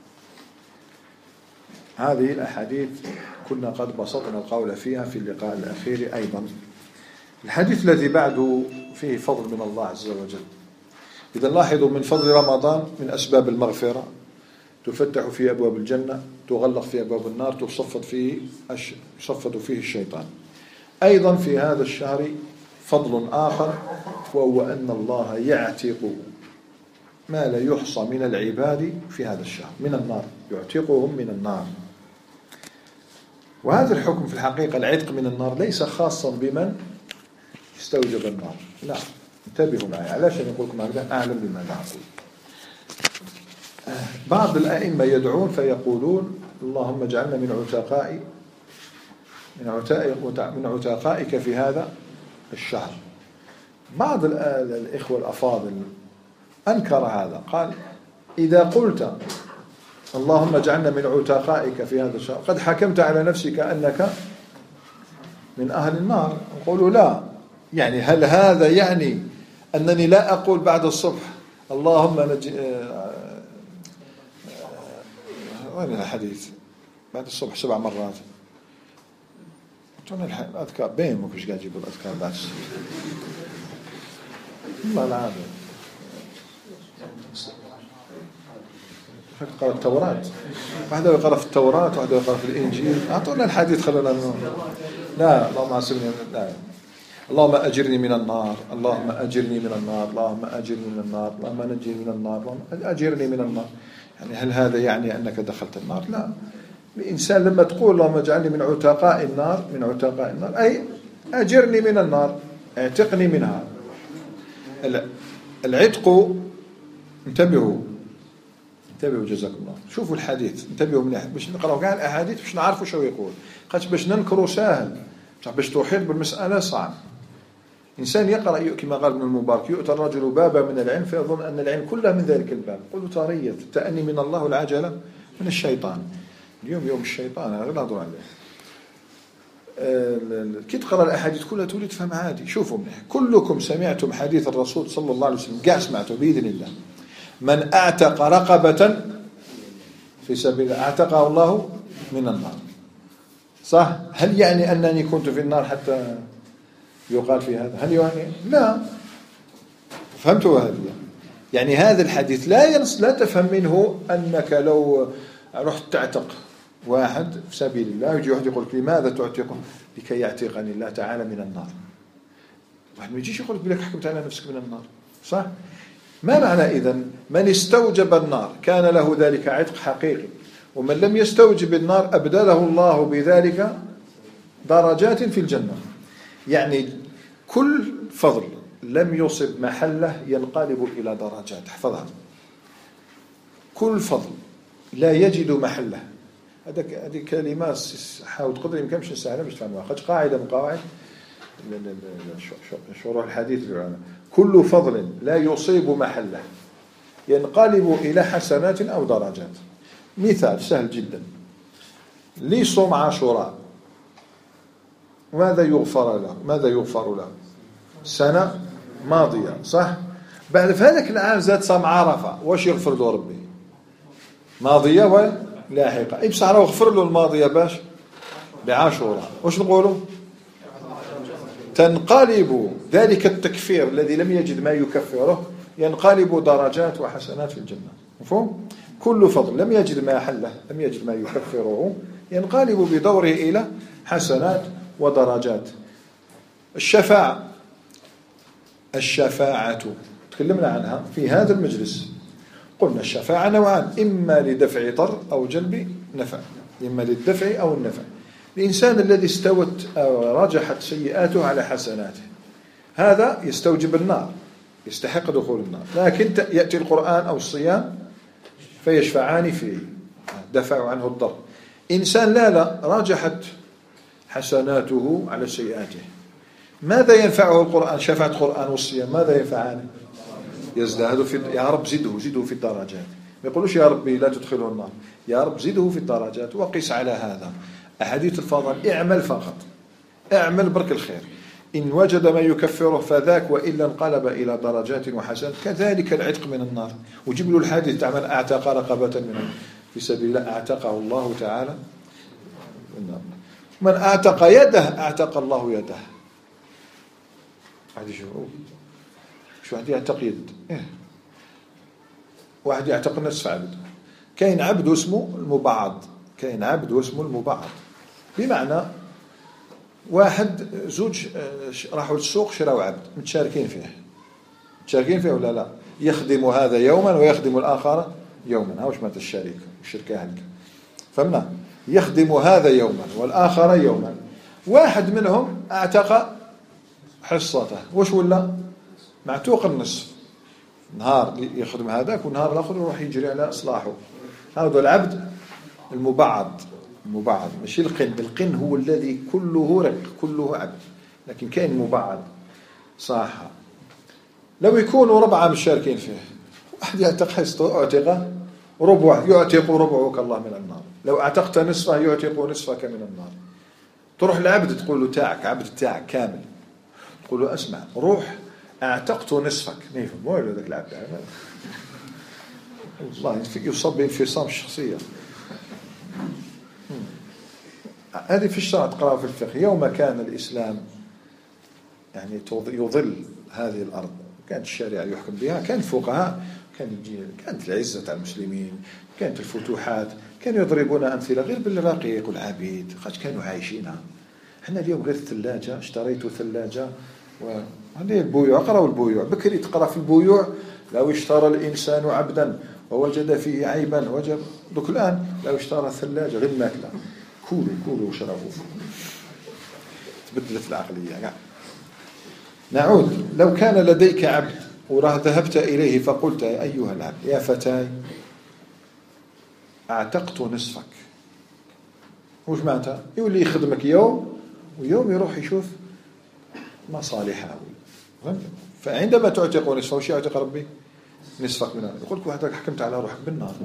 هذه الأحاديث كنا قد بسطنا القول فيها في اللقاء الأخير. أيضا الحديث الذي بعده فيه فضل من الله عز وجل. إذا لاحظوا من فضل رمضان من أسباب المغفرة، تفتح فيه أبواب الجنة، تغلق فيه أبواب النار، تصفد فيه يصفد فيه الشيطان. أيضا في هذا الشهر فضل آخر، وهو أن الله يعتق ما لا يحصى من العباد في هذا الشهر من النار، يعتقهم من النار. وهذا الحكم في الحقيقة العتق من النار ليس خاصا بمن استوجب النار، لا، انتبهوا معي علاش نقول لكم هكذا، أعلم بماذا أقول. بعض الأئمة يدعون فيقولون اللهم اجعلنا من عتقاء من عتقاء من عتقائك في هذا الشهر. بعض الإخوة الأفاضل أنكر هذا، قال إذا قلت اللهم اجعلنا من عتقائك في هذا الشهر قد حكمت على نفسك أنك من أهل النار. نقول لا، يعني هل هذا يعني أنني لا أقول بعد الصبح اللهم نج... وين الحديث بعد الصبح سبع مرات؟ تقول الأذكار بين ما كنتش قاعد يجيبوا الأذكار بعد الصبح. ما العادة قرأ التوراة، واحدة يقرأ في التوراة واحدة يقرأ في الإنجيل. أعطونا الحديث خلونا نقول. لا، اللهم عصمني، لا، اللهم أجرني من النار، اللهم أجرني من النار، اللهم أجرني من النار، اللهم نجني من النار، اللهم أجرني من النار. يعني هل هذا يعني أنك دخلت النار؟ لا. الإنسان لما تقول اللهم اجعلني من عتقاء النار، من عتقاء النار أي أجرني من النار، اعتقني منها. العتق، انتبهوا انتبهوا جزاكم الله، شوفوا الحديث، انتبهوا مليح باش نقراو كاع الاحاديث باش نعرفوا شو يقول. قالت باش ننكروا سهل، باش تحيط بالمسألة صعب. إنسان يقرأ كما قال ابن المبارك: يؤتى الرجل بابا من العلم فيظن أن العلم كلها من ذلك الباب. قلوا طارية التأني من الله والعجلة من الشيطان. اليوم يوم الشيطان غير نهضروا عليه. كي تقرأ الأحاديث كلها تولي تفهم عادي. شوفوا مليح، كلكم سمعتم حديث الرسول صلى الله عليه وسلم، قاع سمعته بإذن الله: من أعتق رقبة في سبيل الله أعتقه الله من النار. صح؟ هل يعني أنني كنت في النار حتى يقال في هذا؟ هل يعني؟ لا. فهمتوا هذا؟ يعني هذا الحديث لا ينص لا تفهم منه أنك لو رحت تعتق واحد في سبيل الله يجي واحد يقول لك: لماذا تعتقه؟ لكي يعتقني الله تعالى من النار. واحد ما يجيش يقول لك: حكمت على نفسك من النار. صح؟ ما معنى إذن من استوجب النار كان له ذلك عتق حقيقي، ومن لم يستوجب النار أبدله الله بذلك درجات في الجنة. يعني كل فضل لم يصب محله ينقلب إلى درجات. احفظها، كل فضل لا يجد محله. هذه كلمة حاول قدر الإمكان باش نسهلها باش تفهموها. قد قاعدة من قواعد شروح الحديث العلماء: كل فضل لا يصيب محله ينقلب إلى حسنات أو درجات. مثال سهل جدا: لي صوم عاشوراء، ماذا يغفر له؟ ماذا يغفر له؟ سنة ماضية، صح؟ بعد في هذاك العام زاد صام عرفة، واش يغفر له ربي؟ ماضية ولاحقة. اي بصح راه غفر له الماضية باش بعاشوراء. واش نقولوا؟ تنقلب ذلك التكفير الذي لم يجد ما يكفره ينقلب درجات وحسنات في الجنة. مفهوم؟ كل فضل لم يجد ما حله، لم يجد ما يكفره، ينقلب بدوره إلى حسنات ودرجات. الشفاعة، الشفاعة تكلمنا عنها في هذا المجلس. قلنا الشفاعة نوعان: إما لدفع ضر أو جلب نفع، إما للدفع أو النفع. الإنسان الذي استوت أو رجحت سيئاته على حسناته هذا يستوجب النار، يستحق دخول النار، لكن يأتي القرآن أو الصيام فيشفعان فيه، دفعوا عنه الضر. إنسان لا لا رجحت حسناته على سيئاته، ماذا ينفعه القرآن؟ شفاعة القرآن والصيام ماذا ينفعان؟ يزداد في، يا رب زده زده في الدرجات. ما يقولوش يا ربي لا تدخله النار، يا رب زده في الدرجات. وقس على هذا أحاديث الفضل: اعمل فقط، اعمل برك الخير، إن وجد ما يكفره فذاك، وإلا انقلب إلى درجات وحسنات. كذلك العتق من النار. وجيب له الحديث تعمل أعتق رقبة من في سبيل الله أعتقه الله تعالى من النار. من أعتق يده أعتق الله يده. واحد يشوف شو واحد يعتق يد، إيه؟ واحد يعتق نصف عبد. كاين عبد اسمه المبعض، كاين عبد واسمه المبعض، بمعنى واحد زوج راحوا للسوق شراوا عبد متشاركين فيه، متشاركين فيه ولا لا؟ يخدم هذا يوما ويخدم الآخر يوما. هاوش مات الشريك الشركة هلك، فهمنا؟ يخدم هذا يوما والآخر يوما. واحد منهم اعتق حصته، وش ولا؟ معتوق النصف. نهار يخدم هذاك ونهار الآخر يروح يجري على إصلاحه. هذا العبد المبعض. المبعض ماشي القن، القن هو الذي كله رق كله عبد، لكن كاين مبعض صح. لو يكونوا ربعة مشاركين فيه، واحد يعتق حصته اعتق ربع، يعتق ربعك الله من النار. لو اعتقت نصفه يعتق نصفك من النار. تروح لعبد تقول له تاعك عبد تاعك كامل، تقول له اسمع روح اعتقت نصفك، ما يفهم والو ذاك العبد هذا. والله يصاب بانفصام الشخصيه. هذه في الشرع تقرأ في الفقه. يوم كان الإسلام يعني يظل هذه الأرض، كانت الشريعة يحكم بها، كان الفقهاء، كان كانت العزة على المسلمين، كانت الفتوحات، كانوا يضربون أمثلة غير بالرقيق والعبيد، خاش كانوا عايشينها. احنا اليوم غير الثلاجة، اشتريت ثلاجة وهذه البيوع، قرأوا البيوع بكري، تقرأ في البيوع: لو اشترى الإنسان عبدا ووجد فيه عيبا وجب. دوك الآن لو اشترى ثلاجة غير ماكلة، كولوا كولوا وشربوا، تبدلت العقلية. نعود. لو كان لديك عبد وراه ذهبت إليه فقلت يا أيها العبد يا فتاي أعتقت نصفك، وش معناتها؟ يقول لي يخدمك يوم ويوم يروح يشوف مصالحه. فعندما تعتق نصفه وش يعتق ربي؟ نصفك من النار. يقول لك واحد حكمت على روحك بالنار،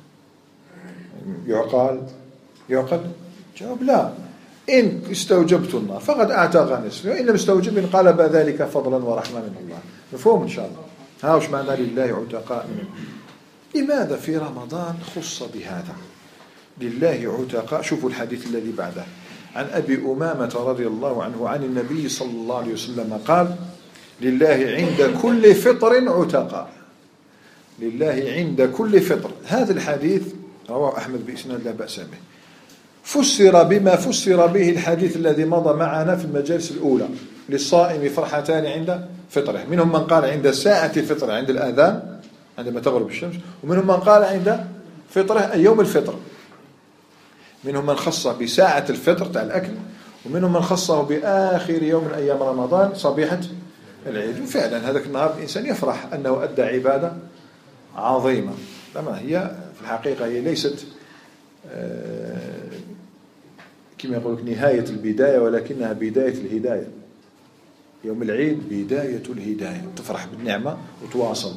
يعقل يعقل؟ جواب لا. إن استوجبت النار فقد أعتق نصفي، وإن لم استوجب انقلب ذلك فضلا ورحمة من الله. مفهوم إن شاء الله؟ ها وش معنى لله عتقاء من النار؟ لماذا في رمضان خص بهذا؟ لله عتقاء. شوفوا الحديث الذي بعده عن أبي أمامة رضي الله عنه عن النبي صلى الله عليه وسلم قال لله عند كل فطر عتقاء. لله عند كل فطر. هذا الحديث رواه أحمد بإسناد لا بأس به. فسر بما فسر به الحديث الذي مضى معنا في المجالس الأولى، للصائم فرحتان عند فطره. منهم من قال عند ساعة فطره عند الآذان عندما تغرب الشمس، ومنهم من قال عند فطره أي يوم الفطر. منهم من خصه بساعة الفطر تاع الأكل، ومنهم من خصه بآخر يوم من أيام رمضان صبيحة العيد. وفعلا هذاك النهار الإنسان يفرح أنه أدى عبادة عظيمة. لما هي في الحقيقة هي ليست كما يقول لك نهاية البداية، ولكنها بداية الهداية. يوم العيد بداية الهداية، تفرح بالنعمة وتواصل.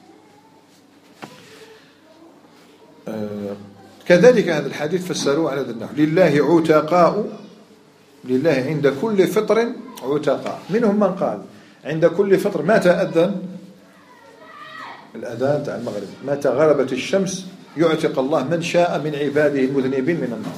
كذلك هذا الحديث فسروه على هذا النحو: لله عتقاء، لله عند كل فطر عتقاء. منهم من قال عند كل فطر متى أذن الأذان تاع المغرب، متى غربت الشمس يعتق الله من شاء من عباده المذنبين من النار.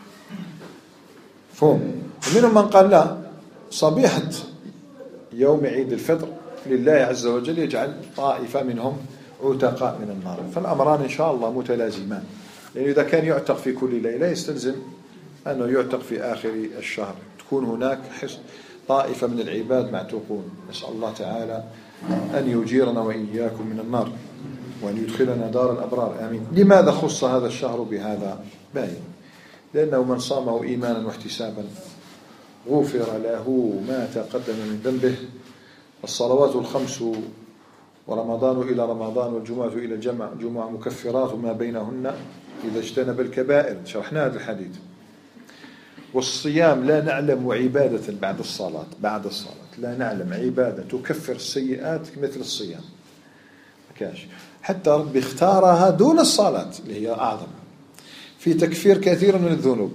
فهم. ومنهم من قال لا، صبيحة يوم عيد الفطر لله عز وجل يجعل طائفة منهم عتقاء من النار. فالأمران إن شاء الله متلازمان، لأن إذا كان يعتق في كل ليلة يستلزم أنه يعتق في آخر الشهر، تكون هناك طائفة من العباد معتوقون. نسأل الله تعالى أن يجيرنا وإياكم من النار، وأن يدخلنا دار الأبرار، آمين. لماذا خص هذا الشهر بهذا؟ باين، لأنه من صامه إيمانا واحتسابا غفر له ما تقدم من ذنبه. الصلوات الخمس ورمضان إلى رمضان والجمعة إلى الجمعة جمعة مكفرات ما بينهن إذا اجتنب الكبائر. شرحنا هذا الحديث. والصيام لا نعلم عبادة بعد الصلاة بعد الصلاة لا نعلم عبادة تكفر السيئات مثل الصيام. مكاش حتى ربي اختارها دون الصلاة اللي هي أعظم في تكفير كثير من الذنوب.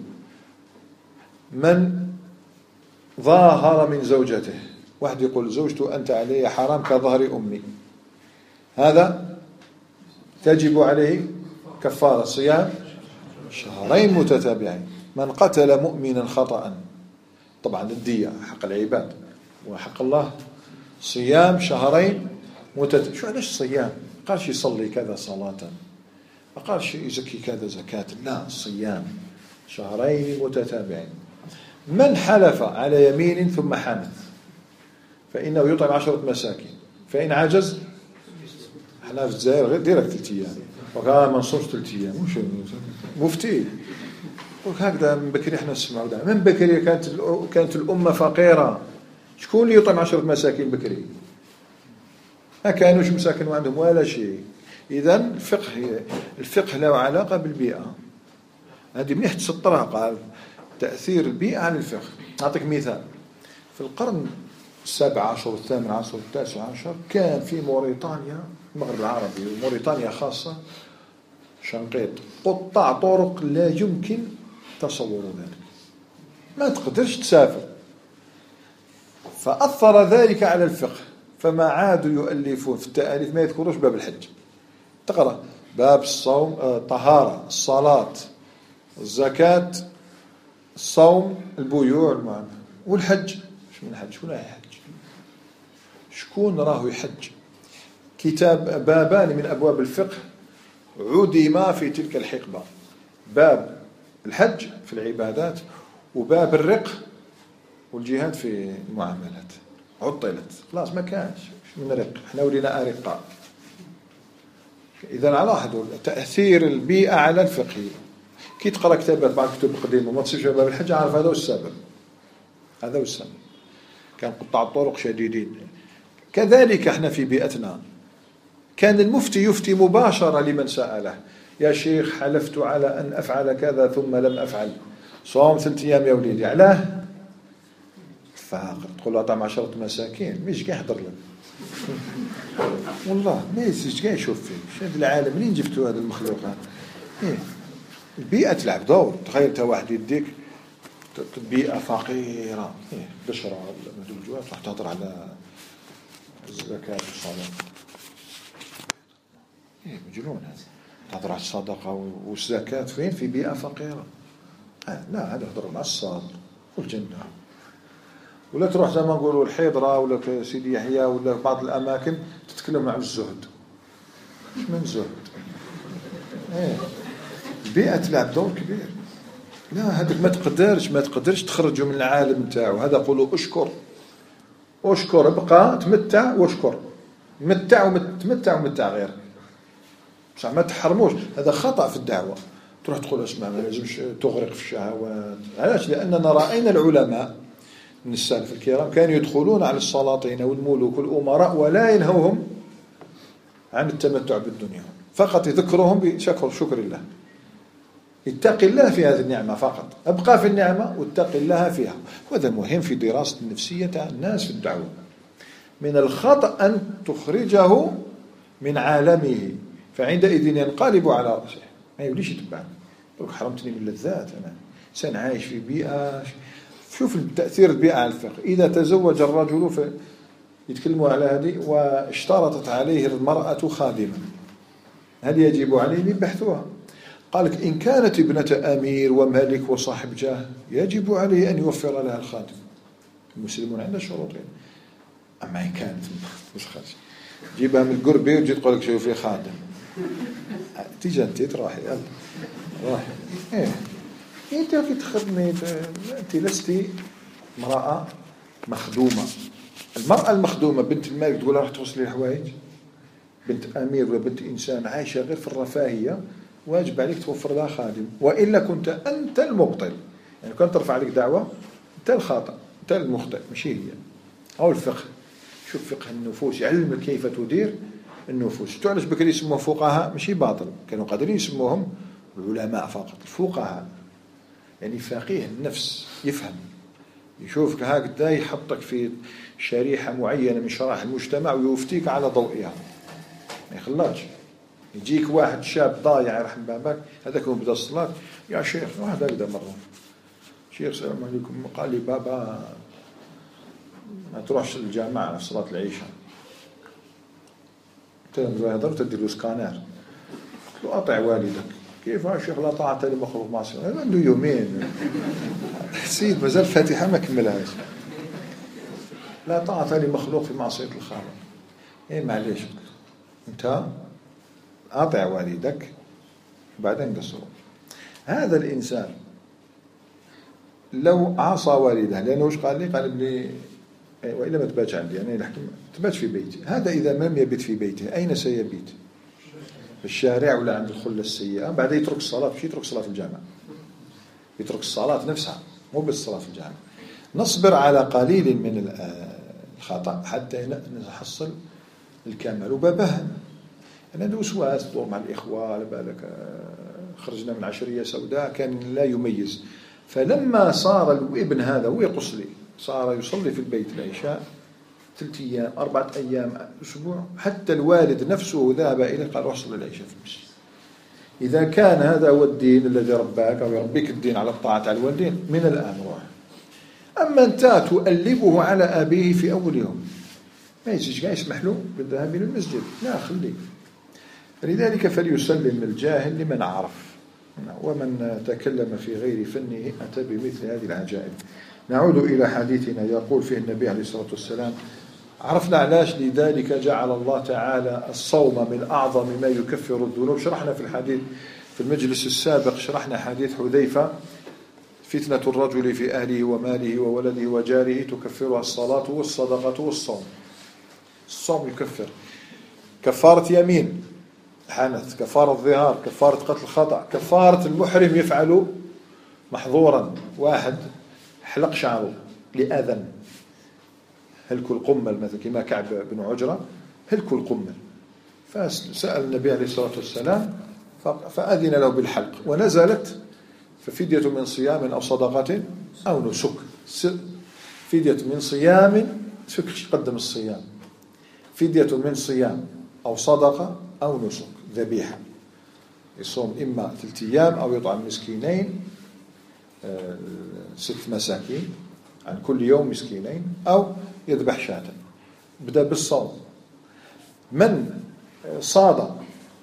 من ظاهر من زوجته، واحد يقول زوجته أنت علي حرام كظهر أمي، هذا تجب عليه كفارة صيام شهرين متتابعين. من قتل مؤمنا خطأ، طبعا الدية حق العباد وحق الله، صيام شهرين متتابعين. شو علاش صيام؟ قالش يصلي كذا صلاة، ما قالش يزكي كذا زكاة، لا، صيام شهرين متتابعين. من حلف على يمين ثم حنث فإنه يطعم عشرة مساكين، فإن عجز حنا في الجزائر غير ديرك ثلاث أيام، وقال ما نصومش ثلاث أيام مش مفتي. وهكذا من بكري احنا نسمعوا ده. من بكري كانت كانت الأمة فقيرة، شكون اللي يطعم عشرة مساكين بكري؟ ما كانوش مساكين وعندهم ولا شيء. إذا الفقه الفقه له علاقة بالبيئة. هذه مليح تسطرها. قال تأثير البيئة على الفقه. أعطيك مثال. في القرن السابع عشر والثامن عشر والتاسع عشر كان في موريتانيا، المغرب العربي وموريتانيا خاصة، شنقيط، قطاع طرق لا يمكن تصور ذلك، ما تقدرش تسافر. فأثر ذلك على الفقه، فما عادوا يؤلفون في التأليف ما يذكروش باب الحج. تقرأ باب الصوم، الطهارة، الصلاة، الزكاة، الصوم، البيوع، المعاملة، والحج. شو من الحج؟ شكون راح يحج؟ شكون راه يحج؟ كتاب بابان من أبواب الفقه عدما في تلك الحقبة: باب الحج في العبادات، وباب الرق والجهاد في المعاملات. عطلت خلاص، ما كانش من رق، احنا ولينا أرقاء. إذا لاحظوا تأثير البيئة على الفقه. كي تقرأ كتابات بعض كتب قديمة وما تصيرش باب الحج، عارف هذا هو السبب، هذا هو السبب. كان قطاع الطرق شديدين. كذلك احنا في بيئتنا كان المفتي يفتي مباشرة لمن سأله: يا شيخ حلفت على أن أفعل كذا ثم لم أفعل، صوم ثلاث أيام يا وليدي. علاه؟ فاقر. تقول له طعم عشرة مساكين مش قاعد يحضر لك والله ما يزيش قاعد يشوف فيه. شاد العالم منين جبتوا هذا المخلوق هذا؟ إيه؟ البيئة تلعب دور. تخيل انت واحد يديك بيئة فقيرة، إيه؟ بشرة مدوجات راح تهضر على الزكاة والصلاة، إيه مجنون هذا. تهضر على الصدقة والزكاة فين؟ في بيئة فقيرة. آه لا، هذا يهضر مع الصبر والجنة. ولا تروح زي ما نقولوا الحيضرة ولا سيدي يحيى ولا بعض الأماكن تتكلم عن الزهد. مش من زهد. إيه البيئة تلعب دور كبير. لا هذاك ما تقدرش ما تقدرش تخرجه من العالم نتاعو. هذا قولوا اشكر اشكر، ابقى تمتع واشكر، متع ومتمتع ومتع غيرك، بصح ما تحرموش. هذا خطأ في الدعوة. تروح تقول اسمع ما لازمش تغرق في الشهوات. علاش؟ لأننا رأينا العلماء من السلف الكرام كانوا يدخلون على السلاطين والملوك والأمراء ولا ينهوهم عن التمتع بالدنيا، فقط يذكرهم بشكر شكر الله. اتق الله في هذه النعمة فقط، ابقى في النعمة واتق الله فيها. وهذا مهم في دراسة النفسية تاع الناس في الدعوة. من الخطأ أن تخرجه من عالمه، فعندئذ ينقلب على رأسه، ما يوليش يتبعك. يقول حرمتني من اللذات. أنا إنسان عايش في بيئة. شوف تأثير البيئة على الفقه. إذا تزوج الرجل يتكلموا على هذه واشترطت عليه المرأة خادما، هل يجب عليه؟ يبحثوها. قال لك إن كانت ابنة أمير وملك وصاحب جاه يجب عليه أن يوفر لها الخادم. المسلمون عندنا شروطين. أما إن كانت مش خارج جيبها من القربي وتجي تقول لك شوفي خادم، تيجي أنت تروحي يلا روحي. إيه أنت كي تخدمي أنت لستي امرأة مخدومة. المرأة المخدومة بنت الملك تقول راح توصلي الحوايج. بنت أمير ولا بنت إنسان عايشة غير في الرفاهية واجب عليك توفر لها خادم، وإلا كنت أنت المبطل. يعني كنت ترفع عليك دعوة أنت الخاطئ أنت المخطئ مش هي. أو الفقه، شوف فقه النفوس يعلمك كيف تدير النفوس. تعرف بكري يسموه فقهاء مش باطل، كانوا قادرين يسموهم العلماء فقط. الفقهاء يعني فقيه النفس، يفهم يشوفك هكذا يحطك في شريحة معينة من شرائح المجتمع ويفتيك على ضوئها، ما يخلاش. يجيك واحد شاب ضايع يرحم بابك، هذاك هو بدا الصلاة، يا شيخ واحد هكذا مرة، شيخ السلام عليكم، قال لي بابا ما تروحش للجامعة في صلاة العشاء. تنزل هذا تدير له سكانر. قلت له أطع والدك. كيف يا شيخ؟ لا طاعة لمخلوق معصية. هذا عنده يومين سيد مازال فاتحة ما كملهاش. لا طاعة لمخلوق في معصية الخالق. إيه معليش أنت أطع والدك بعدين قصروا. هذا الإنسان لو عصى والده، لأنه وش قال لي؟ قال لي وإلا ما تباتش عندي، أنا يعني تباتش في بيتي. هذا إذا لم يبت في بيته أين سيبيت؟ في الشارع ولا عند الخلة السيئة؟ بعد يترك الصلاة. مش يترك صلاة الجامعة، يترك الصلاة نفسها مو بس صلاة في الجامعة. نصبر على قليل من الخطأ حتى نحصل الكمال. وبابها أنا عنده وسواس، دور مع الإخوة، بالك خرجنا من عشرية سوداء كان لا يميز. فلما صار الابن هذا هو يقص لي، صار يصلي في البيت العشاء ثلاث أيام أربعة أيام أسبوع، حتى الوالد نفسه ذهب إليه قال روح صلي العشاء في المسجد. إذا كان هذا هو الدين الذي رباك أو يربيك الدين على الطاعة على الوالدين، من الآن روح. أما أنت تؤلبه على أبيه في أول يوم، ما يجيش قاعد يسمح له بالذهاب إلى المسجد، لا خليه. لذلك فليسلم الجاهل لمن عرف، ومن تكلم في غير فنه أتى بمثل هذه العجائب. نعود إلى حديثنا. يقول فيه النبي عليه الصلاة والسلام: عرفنا علاش لذلك جعل الله تعالى الصوم من أعظم ما يكفر الذنوب. شرحنا في الحديث في المجلس السابق، شرحنا حديث حذيفة: فتنة الرجل في أهله وماله وولده وجاره تكفرها الصلاة والصدقة والصوم. الصوم يكفر، كفارة يمين حنث، كفارة ظهار، كفارة قتل خطأ، كفارة المحرم يفعل محظورا، واحد حلق شعره لأذن هلكوا القمل مثل كما كعب بن عجرة هلكوا القمل، فسأل النبي عليه الصلاة والسلام فأذن له بالحلق، ونزلت ففدية من صيام أو صدقة أو نسك. فدية من صيام سكش قدم الصيام، فدية من صيام أو صدقة أو نسك ذبيحة، يصوم إما ثلاثة أيام أو يطعم مسكينين ست مساكين عن كل يوم مسكينين أو يذبح شاة. بدأ بالصوم. من صاد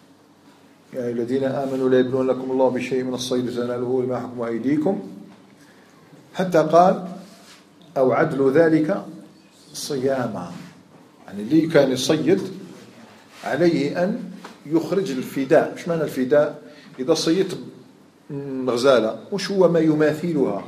يا أيها الذين آمنوا لا يبلونكم الله بشيء من الصيد تناله ما حكم أيديكم، حتى قال أو عدل ذلك صياما، يعني اللي كان يصيد عليه أن يخرج الفداء. مش معنى الفداء؟ إذا صيدت غزالة وش هو ما يماثلها؟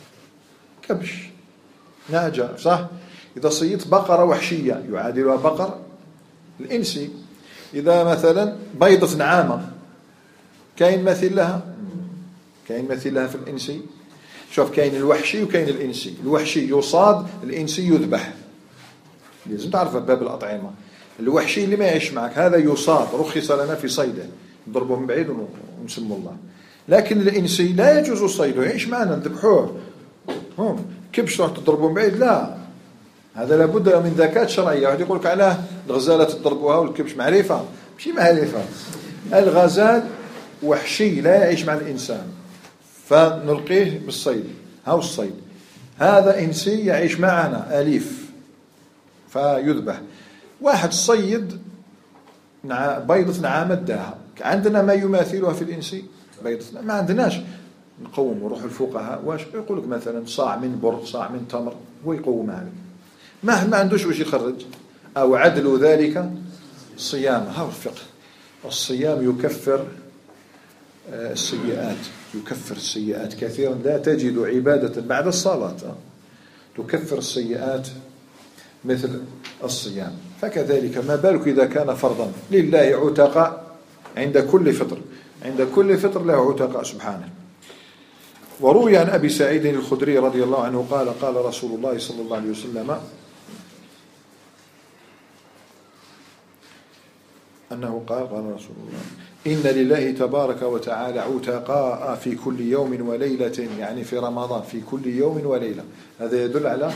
كبش، ناجة، صح؟ إذا صيدت بقرة وحشية يعادلها بقر الإنسي. إذا مثلا بيضة نعامة كاين مثل لها؟ كاين مثل لها في الإنسي؟ شوف، كاين الوحشي وكاين الإنسي. الوحشي يصاد، الإنسي يذبح. لازم تعرف باب الأطعمة. الوحشي اللي ما يعيش معك هذا يصاد، رخص لنا في صيده، نضربه من بعيد ونسمو الله. لكن الإنسي لا يجوز صيده، يعيش معنا نذبحوه. هم كيفاش تروح تضربه من بعيد؟ لا، هذا لابد من ذكاة شرعية. واحد يقول لك علاه الغزالة تضربوها والكبش معرفة، ماشي معرفة. الغزال وحشي لا يعيش مع الإنسان فنلقيه بالصيد. هاو الصيد. هذا إنسي يعيش معنا أليف فيذبح. واحد صيد بيضة نعامة داها، عندنا ما يماثلها في الإنسي؟ بيضة ما عندناش. نقوم وروح الفقهاء واش يقول لك مثلا صاع من بر، صاع من تمر، هو يقوم عليه، ما ما عندوش واش يخرج. أو عدل ذلك صيام. هاو الفقه. الصيام يكفر السيئات، يكفر السيئات كثيرا. لا تجد عبادة بعد الصلاة تكفر السيئات مثل الصيام. فكذلك ما بالك إذا كان فرضا. لله عتقاء عند كل فطر، عند كل فطر له عتقاء سبحانه. وروي عن أبي سعيد الخدري رضي الله عنه قال قال رسول الله صلى الله عليه وسلم أنه قال قال رسول الله إن لله تبارك وتعالى عتقاء في كل يوم وليلة، يعني في رمضان في كل يوم وليلة. هذا يدل على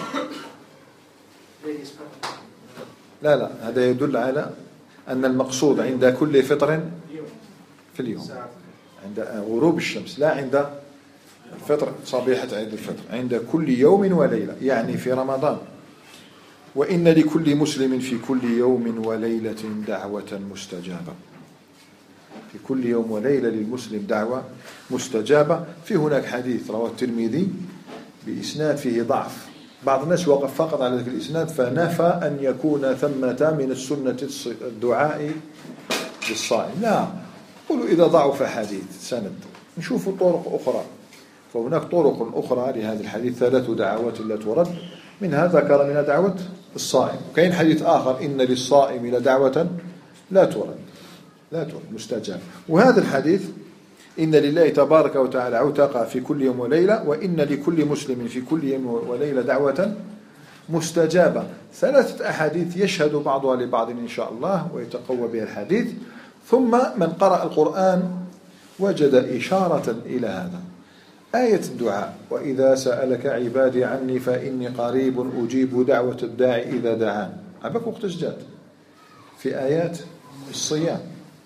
لا لا هذا يدل على أن المقصود عند كل فطر في اليوم، عند غروب الشمس، لا عند الفطر صبيحة عيد الفطر، عند كل يوم وليلة، يعني في رمضان. وإن لكل مسلم في كل يوم وليلة دعوة مستجابة. في كل يوم وليلة للمسلم دعوة مستجابة. في هناك حديث رواه الترمذي بإسناد فيه ضعف، بعض الناس وقف فقط على ذلك الإسناد فنفى أن يكون ثمة من السنة الدعاء للصائم. لا، قولوا إذا ضعف حديث سند نشوفوا طرق أخرى. فهناك طرق أخرى لهذا الحديث، ثلاث دعوات لا ترد، منها ذكر منها دعوة الصائم. وكاين حديث آخر إن للصائم لدعوة لا ترد، لا ترد مستجاب. وهذا الحديث إن لله تبارك وتعالى عتقاء في كل يوم وليلة، وإن لكل مسلم في كل يوم وليلة دعوة مستجابة. ثلاثة أحاديث يشهد بعضها لبعض إن شاء الله ويتقوى بها الحديث. ثم من قرأ القرآن وجد إشارة إلى هذا. آية الدعاء وإذا سألك عبادي عني فإني قريب أجيب دعوة الداعي إذا دعان. عبك وقت جداد في آيات الصيام.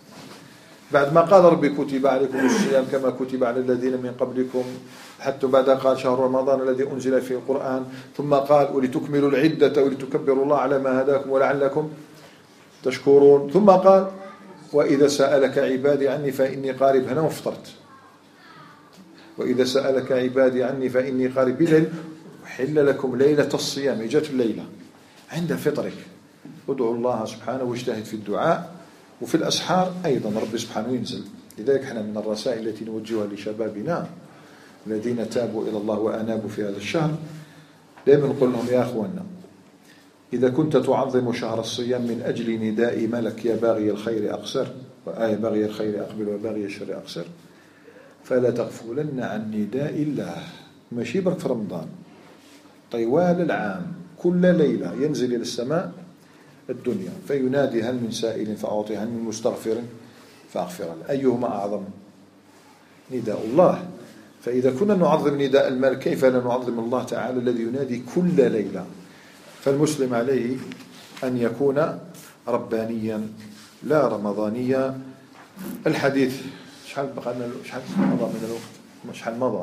بعد ما قال ربي كتب عليكم الصيام كما كتب على الذين من قبلكم، حتى بعد قال شهر رمضان الذي أنزل فيه القرآن، ثم قال ولتكملوا العدة ولتكبروا الله على ما هداكم ولعلكم تشكرون، ثم قال وإذا سألك عبادي عني فإني قريب. هنا مفطرت. وإذا سألك عبادي عني فإني قريب بالليل أحل لكم ليلة الصيام. جاءت الليلة عند فطرك. ادعوا الله سبحانه واجتهد في الدعاء. وفي الأسحار أيضا رب سبحانه ينزل. لذلك احنا من الرسائل التي نوجهها لشبابنا الذين تابوا إلى الله وأنابوا في هذا الشهر، دائما نقول لهم يا أخوانا إذا كنت تعظم شهر الصيام من أجل نداء ملك يا باغي الخير أقصر، وآية باغي الخير أقبل وباغي الشر أقصر، فلا تغفلن عن نداء الله. ماشي برك في رمضان، طوال العام كل ليلة ينزل إلى السماء الدنيا فينادي هل من سائل فأعطيه، هل من مستغفر فأغفر له. أيهما أعظم؟ نداء الله. فإذا كنا نعظم نداء الملك كيف لا نعظم الله تعالى الذي ينادي كل ليلة؟ فالمسلم عليه أن يكون ربانيا لا رمضانيا. الحديث شحال بقى لنا، شحال مضى من الوقت؟ شحال مضى؟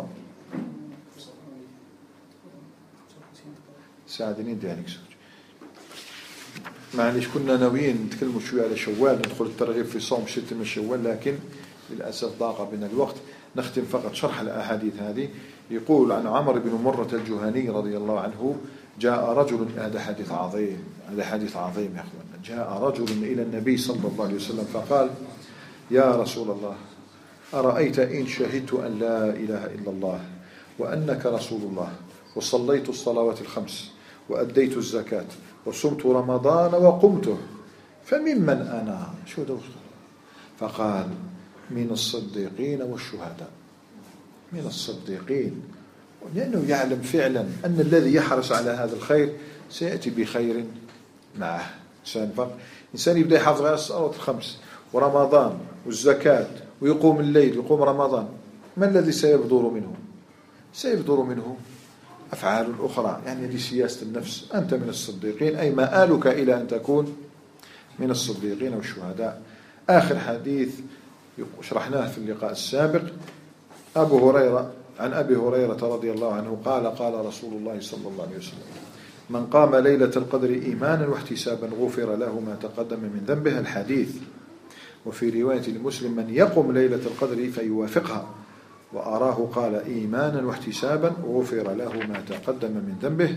ساعدني ندير عليك سوج. معليش كنا ناويين نتكلموا شويه على شوال، ندخل الترغيب في صوم ستة من شوال، لكن للاسف ضاق بنا الوقت. نختم فقط شرح الاحاديث هذه. يقول عن عمرو بن مرة الجهني رضي الله عنه: جاء رجل، هذا حديث عظيم، هذا حديث عظيم يا اخوان. جاء رجل الى النبي صلى الله عليه وسلم فقال: يا رسول الله، أرأيت إن شهدت أن لا إله إلا الله وأنك رسول الله وصليت الصلوات الخمس وأديت الزكاة وصمت رمضان وقمته فممن أنا؟ شو ده؟ فقال: من الصديقين والشهداء. من الصديقين، لأنه يعلم فعلا أن الذي يحرص على هذا الخير سيأتي بخير معه. إنسان إنسان يبدأ يحافظ على الصلوات الخمس ورمضان والزكاة ويقوم الليل ويقوم رمضان، ما الذي سيبدر منه؟ سيبدر منه أفعال أخرى. يعني هذه سياسة النفس. أنت من الصديقين، أي مآلك إلى أن تكون من الصديقين والشهداء. آخر حديث شرحناه في اللقاء السابق، أبو هريرة، عن أبي هريرة رضي الله عنه قال: قال رسول الله صلى الله عليه وسلم: من قام ليلة القدر إيمانا واحتسابا غفر له ما تقدم من ذنبه. الحديث. وفي رواية لمسلم: من يقم ليلة القدر فيوافقها وأراه قال إيمانا واحتسابا غفر له ما تقدم من ذنبه.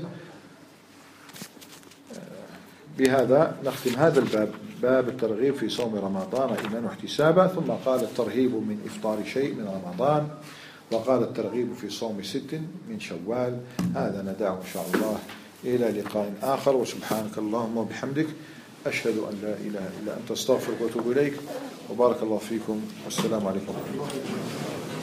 بهذا نختم هذا الباب، باب الترغيب في صوم رمضان إيمانا واحتسابا. ثم قال الترهيب من إفطار شيء من رمضان، وقال الترغيب في صوم ست من شوال. هذا ندعو إن شاء الله إلى لقاء آخر. وسبحانك اللهم وبحمدك، أشهد أن لا إله إلا أنت، أستغفرك وأتوب إليك. وبارك الله فيكم، والسلام عليكم ورحمة الله.